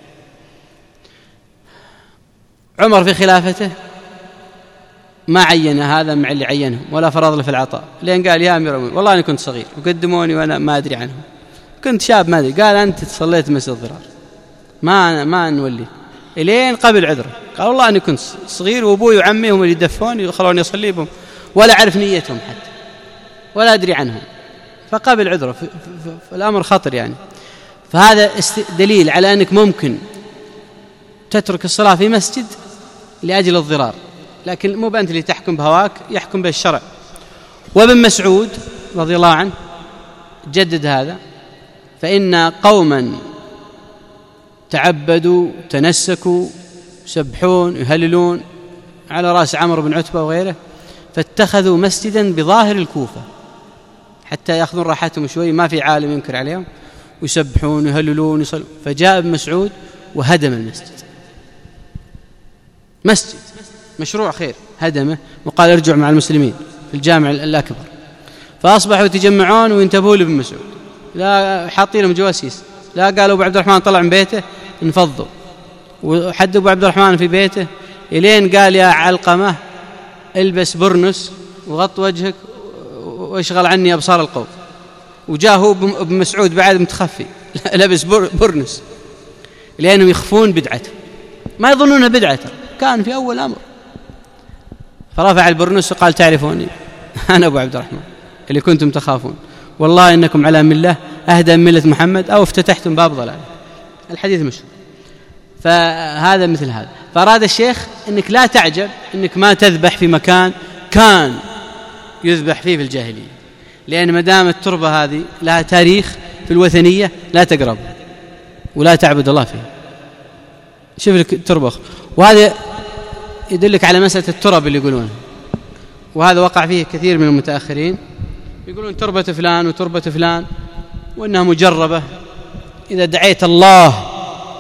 Speaker 1: عمر في خلافته ما عين هذا مع اللي عينهم ولا فرض له في العطاء، لأن قال يا أمير المؤمنين والله أنا كنت صغير وقدموني وأنا ما أدري عنهم، كنت شاب ما أدري. قال أنت صليت مسجد الضرار ما ما نولي إلين قبل عذره. قال والله أنا كنت صغير وأبوي وعمي هم اللي يدفوني ويخلوني أصلي بهم ولا أعرف نيتهم حتى ولا أدري عنهم، فقبل عذره. فالأمر خطر يعني. فهذا دليل على أنك ممكن تترك الصلاة في مسجد لأجل الضرار، لكن مو بأنت اللي تحكم بهواك، يحكم به الشرع. وابن مسعود رضي الله عنه جدد هذا، فإن قوما تعبدوا تنسكوا يسبحون يهللون على رأس عمرو بن عتبة وغيره، فاتخذوا مسجدا بظاهر الكوفة حتى يأخذون راحتهم شوي، ما في عالم ينكر عليهم، ويسبحون ويهللون ويصلون. فجاء ابن مسعود وهدم المسجد، مسجد مشروع خير هدمه وقال ارجعوا مع المسلمين في الجامع الأكبر. فأصبحوا يتجمعون وينتبهوا لابن مسعود، لا حاطين لهم جواسيس، لا قالوا أبو عبد الرحمن طلع من بيته انفضوا، وحد أبو عبد الرحمن في بيته إلين قال يا علقمة البس برنس وغط وجهك واشغل عني أبصار القوم. وجاء هو ابن مسعود بعد متخفي لبس برنس لأنهم يخفون بدعته، ما يظنون بدعته، كان في أول أمر. فرفع البرنس وقال تعرفوني أنا أبو عبد الرحمن اللي كنتم تخافون، والله إنكم على ملة أهدى من ملة محمد أو افتتحتم باب ضلال. الحديث مشهور. فهذا مثل هذا. فأراد الشيخ أنك لا تعجب أنك ما تذبح في مكان كان يذبح فيه في الجاهلية، لأن مدام التربة هذه لها تاريخ في الوثنية لا تقرب ولا تعبد الله فيها. شوف لك التربة. وهذا يدلك على مسألة الترب اللي يقولون، وهذا وقع فيه كثير من المتأخرين، يقولون تربة فلان وتربة فلان وإنها مجربة، إذا دعيت الله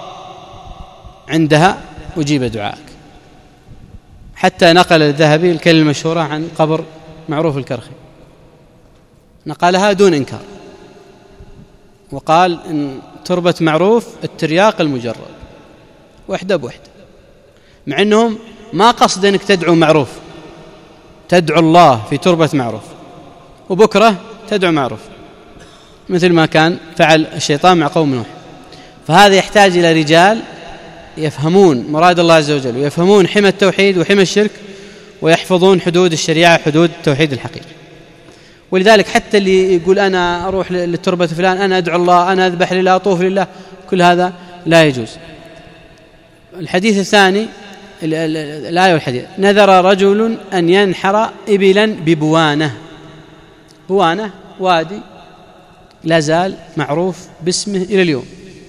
Speaker 1: عندها أجيب دعائك. حتى نقل الذهبي الكلمة المشهورة عن قبر معروف الكرخي، نقلها دون إنكار، وقال إن تربة معروف الترياق المجرب وحدة بوحدة، مع أنهم ما قصد أنك تدعو معروف، تدعو الله في تربة معروف، وبكرة تدعو معروف مثل ما كان فعل الشيطان مع قوم نوح. فهذا يحتاج إلى رجال يفهمون مراد الله عز وجل ويفهمون حمى التوحيد وحمى الشرك ويحفظون حدود الشريعة حدود التوحيد الحقيقي. ولذلك حتى اللي يقول أنا أروح للتربة فلان، أنا أدعو الله، أنا أذبح لله، أطوف لله، كل هذا لا يجوز. الحديث الثاني الآية والحديث، نذر رجل أن ينحر إبلا ببوانة. بوانة وادي لا زال معروف باسمه إلى اليوم،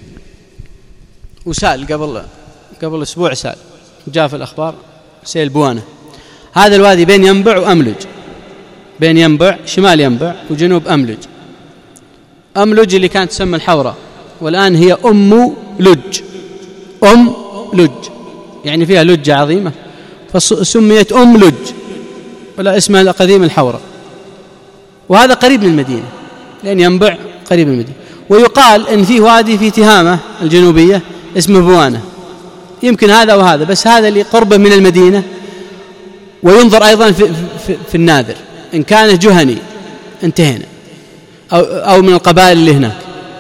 Speaker 1: وسال قبل قبل أسبوع سال جاء في الأخبار سيل بوانة. هذا الوادي بين ينبع وأملج، بين ينبع شمال ينبع وجنوب أملج. أملج اللي كانت تسمى الحورة، والآن هي أم لج، أم لج يعني فيها لجة عظيمة فسميت أم لج، ولا اسمها القديم الحورة. وهذا قريب من المدينة لأن ينبع قريب من المدينة. ويقال إن فيه وادي في تهامة الجنوبية اسمه بوانة، يمكن هذا وهذا، بس هذا اللي قربه من المدينة. وينظر أيضا في, في, في الناذر، إن كان جهني انتهينا أو, أو من القبائل اللي هناك،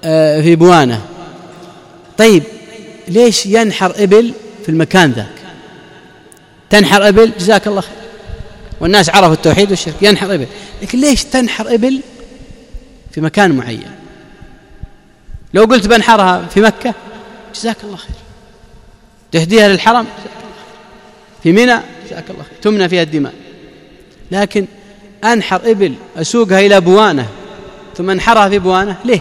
Speaker 1: في بوانة. طيب ليش ينحر إبل في المكان ذاك؟ تنحر إبل جزاك الله خير، والناس عرفوا التوحيد والشرك، ينحر إبل، لكن ليش تنحر إبل في مكان معين؟ لو قلت بنحرها في مكة جزاك الله خير، تهديها للحرم في منى جزاك الله خير، تمنى فيها الدماء. لكن أنحر إبل أسوقها إلى بوانة ثم أنحرها في بوانة، ليه؟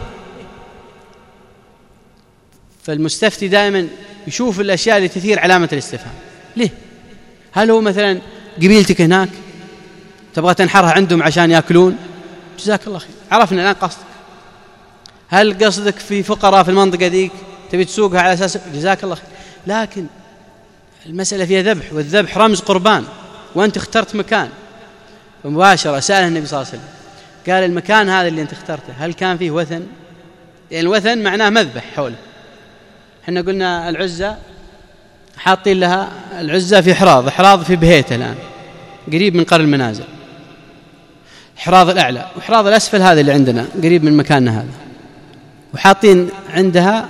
Speaker 1: فالمستفتي دائما يشوف الأشياء اللي تثير علامة الاستفهام. ليه؟ هل هو مثلا قبيلتك هناك تبغى تنحرها عندهم عشان يأكلون؟ جزاك الله خير، عرفنا الآن قصدك. هل قصدك في فقراء في المنطقة ذيك تبي تسوقها على أساس؟ جزاك الله خير. لكن المسألة فيها ذبح، والذبح رمز قربان، وأنت اخترت مكان. ومباشرة سأله النبي صلى الله عليه وسلم قال المكان هذا اللي أنت اخترته هل كان فيه وثن؟ يعني الوثن معناه مذبح حوله. احنا قلنا العزة حاطين لها العزة في حراض، حراض في بهيته الآن قريب من قرن المنازل، حراض الأعلى، وحراض الأسفل هذا اللي عندنا قريب من مكاننا هذا، وحاطين عندها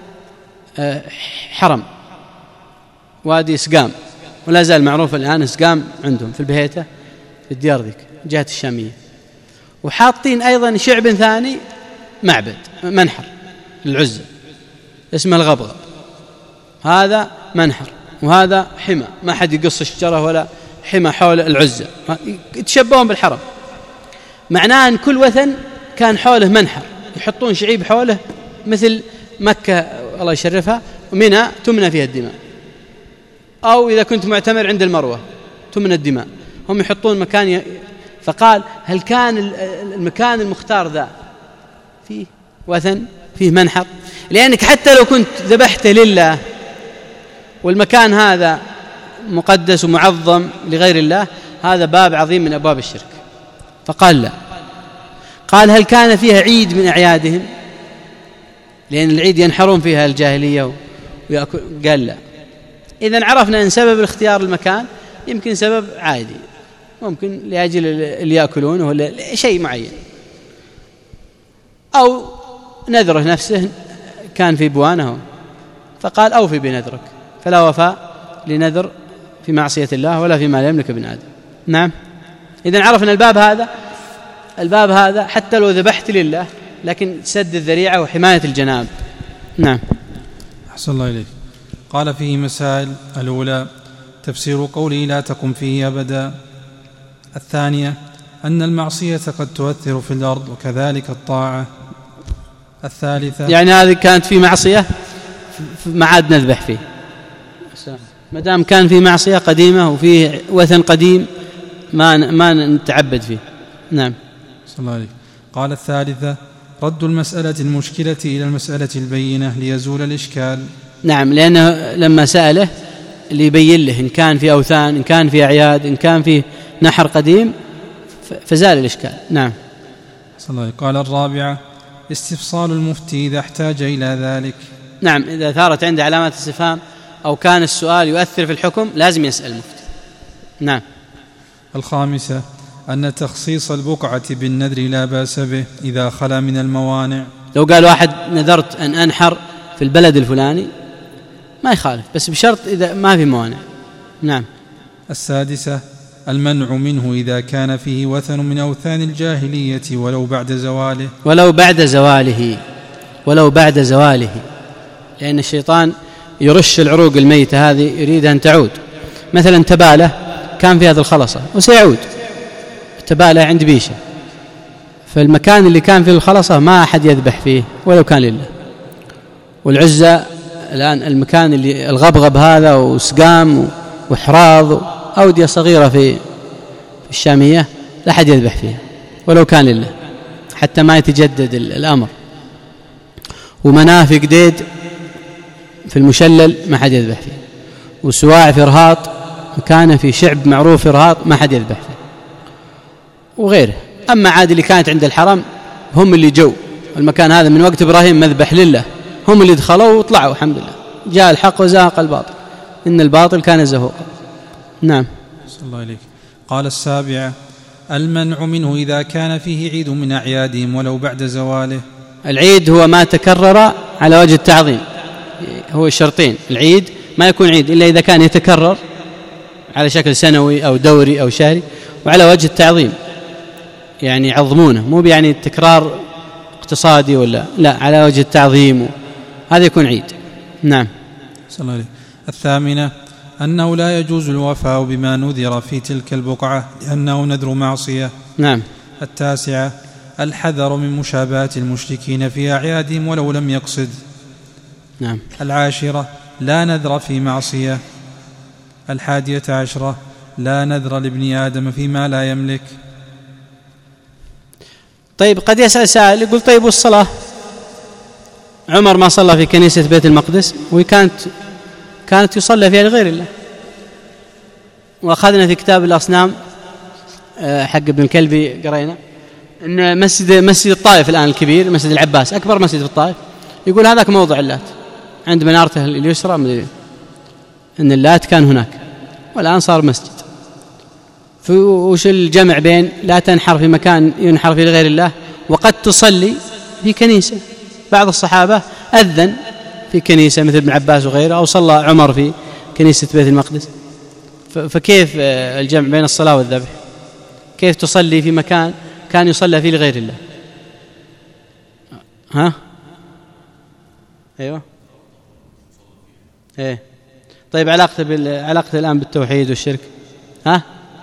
Speaker 1: حرم وادي سقام، ولا زال معروف الآن سقام عندهم في البهيته في الديار ذيك جهة الشامية. وحاطين أيضا شعب ثاني معبد منحر للعزة اسمه الغبغب، هذا منحر وهذا حمى، ما حد يقص الشجرة ولا حمى حول العزة، يتشبهون بالحرم. معناه أن كل وثن كان حوله منحر، يحطون شعيب حوله مثل مكة الله يشرفها ومنى تمنى فيها الدماء، أو إذا كنت معتمر عند المروة تمنى الدماء، هم يحطون مكان ي... فقال هل كان المكان المختار ذا فيه وثن فيه منحر؟ لأنك حتى لو كنت ذبحت لله والمكان هذا مقدس ومعظم لغير الله، هذا باب عظيم من أبواب الشرك. فقال لا. قال هل كان فيها عيد من أعيادهم؟ لأن العيد ينحرون فيها الجاهلية ويأكل. قال لا. إذن عرفنا أن سبب الاختيار المكان يمكن سبب عادي، ممكن لأجل اللي يأكلون ولا شيء معين، أو نذره نفسه كان في بوانه، فقال أوفي بنذرك، فلا وفاء لنذر في معصية الله ولا فيما لا يملك ابن آدم. نعم. إذن عرفنا الباب هذا الباب هذا حتى لو ذبحت لله لكن سد الذريعة وحماية الجناب. نعم.
Speaker 2: أحسن الله إليك. قال فيه مسائل: الأولى تفسير قوله لا تقم فيه أبدا. الثانية أن المعصية قد تؤثر في الأرض وكذلك الطاعة. الثالثة
Speaker 1: يعني هذه كانت في معصية ما عاد نذبح فيه، ما دام كان في معصية قديمة وفيه وثن قديم ما ما نتعبد فيه. نعم.
Speaker 2: صلى الله عليه. قال الثالثة رد المسألة المشكلة إلى المسألة البينة ليزول الإشكال.
Speaker 1: نعم، لأنه لما سأله ليبين له إن كان في أوثان، إن كان في أعياد، إن كان في نحر قديم، فزال الإشكال. نعم.
Speaker 2: صلى الله عليه. قال الرابعة استفصال المفتي إذا احتاج إلى ذلك.
Speaker 1: نعم، إذا ثارت عنده علامات استفهام أو كان السؤال يؤثر في الحكم لازم يسأل المفتي. نعم.
Speaker 2: الخامسة أن تخصيص البقعة بالنذر لا بأس به إذا خلا من الموانع.
Speaker 1: لو قال واحد نذرت أن أنحر في البلد الفلاني ما يخالف، بس بشرط إذا ما في موانع. نعم.
Speaker 2: السادسة المنع منه إذا كان فيه وثن من أوثان الجاهلية ولو بعد زواله. ولو بعد
Speaker 1: زواله ولو بعد زواله لأن الشيطان يرش العروق الميتة هذه يريد أن تعود. مثلا تبالة كان في هذه الخلصة وسيعود، تبالة عند بيشة، فالمكان اللي كان فيه الخلصة ما أحد يذبح فيه ولو كان لله. والعزة الآن المكان اللي الغبغب هذا وسقام وحراض أودية صغيرة في الشامية لا أحد يذبح فيها ولو كان لله حتى ما يتجدد الأمر. ومنافق ديد في المشلل ما حد يذبح فيه، وسواع في رهاط مكانه في شعب معروف في رهاط ما حد يذبح فيه وغيره. أما عاد اللي كانت عند الحرم هم اللي جو المكان هذا من وقت إبراهيم مذبح لله، هم اللي دخلوا وطلعوا الحمد لله، جاء الحق وزاق الباطل إن الباطل كان زهوقا. نعم.
Speaker 2: صلى الله عليك. قال السابعة المنع منه إذا كان فيه عيد من أعيادهم ولو بعد زواله.
Speaker 1: العيد هو ما تكرر على وجه التعظيم، هو الشرطين. العيد ما يكون عيد إلا إذا كان يتكرر على شكل سنوي أو دوري أو شهري وعلى وجه التعظيم، يعني يعظمونه، مو يعني التكرار اقتصادي ولا لا، على وجه التعظيم، هذا يكون عيد. نعم.
Speaker 2: صلى الله عليه. الثامنة أنه لا يجوز الوفاء بما نذر في تلك البقعة لأنه نذر معصية.
Speaker 1: نعم.
Speaker 2: التاسعة الحذر من مشابهة المشركين في أعيادهم ولو لم يقصد.
Speaker 1: نعم.
Speaker 2: العاشرة لا نذر في معصية. الحادية عشرة لا نذر لابن آدم فيما لا يملك.
Speaker 1: طيب قد يسأل سائل يقول طيب والصلاة؟ عمر ما صلى في كنيسة بيت المقدس وكانت كانت يصلى فيها لغير الله، وأخذنا في كتاب الأصنام حق ابن الكلبي قرينا أن مسجد مسجد الطائف الآن الكبير، مسجد العباس أكبر مسجد في الطائف، يقول هذاك موضع اللات عند منارته اليسرى، أن اللات كان هناك والآن صار مسجد. فوش الجمع بين لا تنحر في مكان ينحر فيه لغير الله وقد تصلي في كنيسة؟ بعض الصحابة أذن في كنيسة مثل ابن عباس وغيره، أو صلى عمر في كنيسة بيت المقدس، فكيف الجمع بين الصلاة والذبح؟ كيف تصلي في مكان كان يصلى فيه لغير الله؟ ها؟ أيوة. إيه. طيب علاقته بال علاقته الآن بالتوحيد والشرك ها؟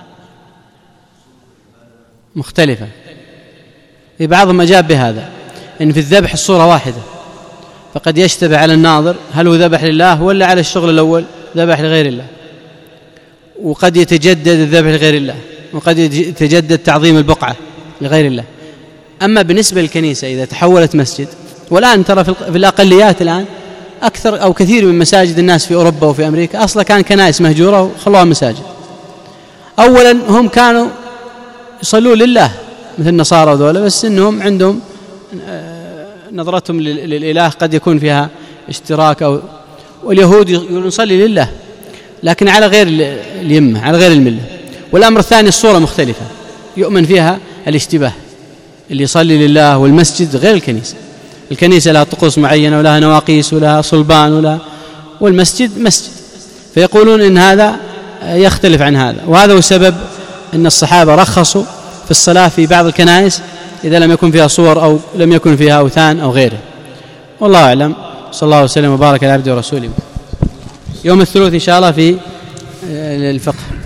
Speaker 1: مختلفة. في بعضهم أجاب بهذا إن في الذبح الصورة واحدة، فقد يشتبه على الناظر هل هو ذبح لله ولا على الشغل الأول ذبح لغير الله، وقد يتجدد الذبح لغير الله، وقد يتجدد تعظيم البقعة لغير الله. أما بالنسبة للكنيسة إذا تحولت مسجد، والآن ترى في الأقليات الآن أكثر أو كثير من مساجد الناس في أوروبا وفي أمريكا أصلا كان كنائس مهجورة وخلوها مساجد. أولا هم كانوا يصلون لله مثل النصارى وذولا، بس إنهم عندهم نظرتهم للإله قد يكون فيها اشتراك، أو واليهود يقولون نصلي لله لكن على غير اليمة، على غير الملة. والأمر الثاني الصورة مختلفة يؤمن فيها الاشتباه، اللي يصلي لله والمسجد غير الكنيسة. الكنيسة لها طقوس معينة ولها نواقيس ولها صلبان ولا، والمسجد مسجد، فيقولون إن هذا يختلف عن هذا. وهذا هو سبب أن الصحابة رخصوا في الصلاة في بعض الكنائس إذا لم يكن فيها صور أو لم يكن فيها أوثان أو غيره. والله أعلم. صلى الله وسلم وبارك على عبده ورسوله. يوم الثلاث إن شاء الله في الفقه.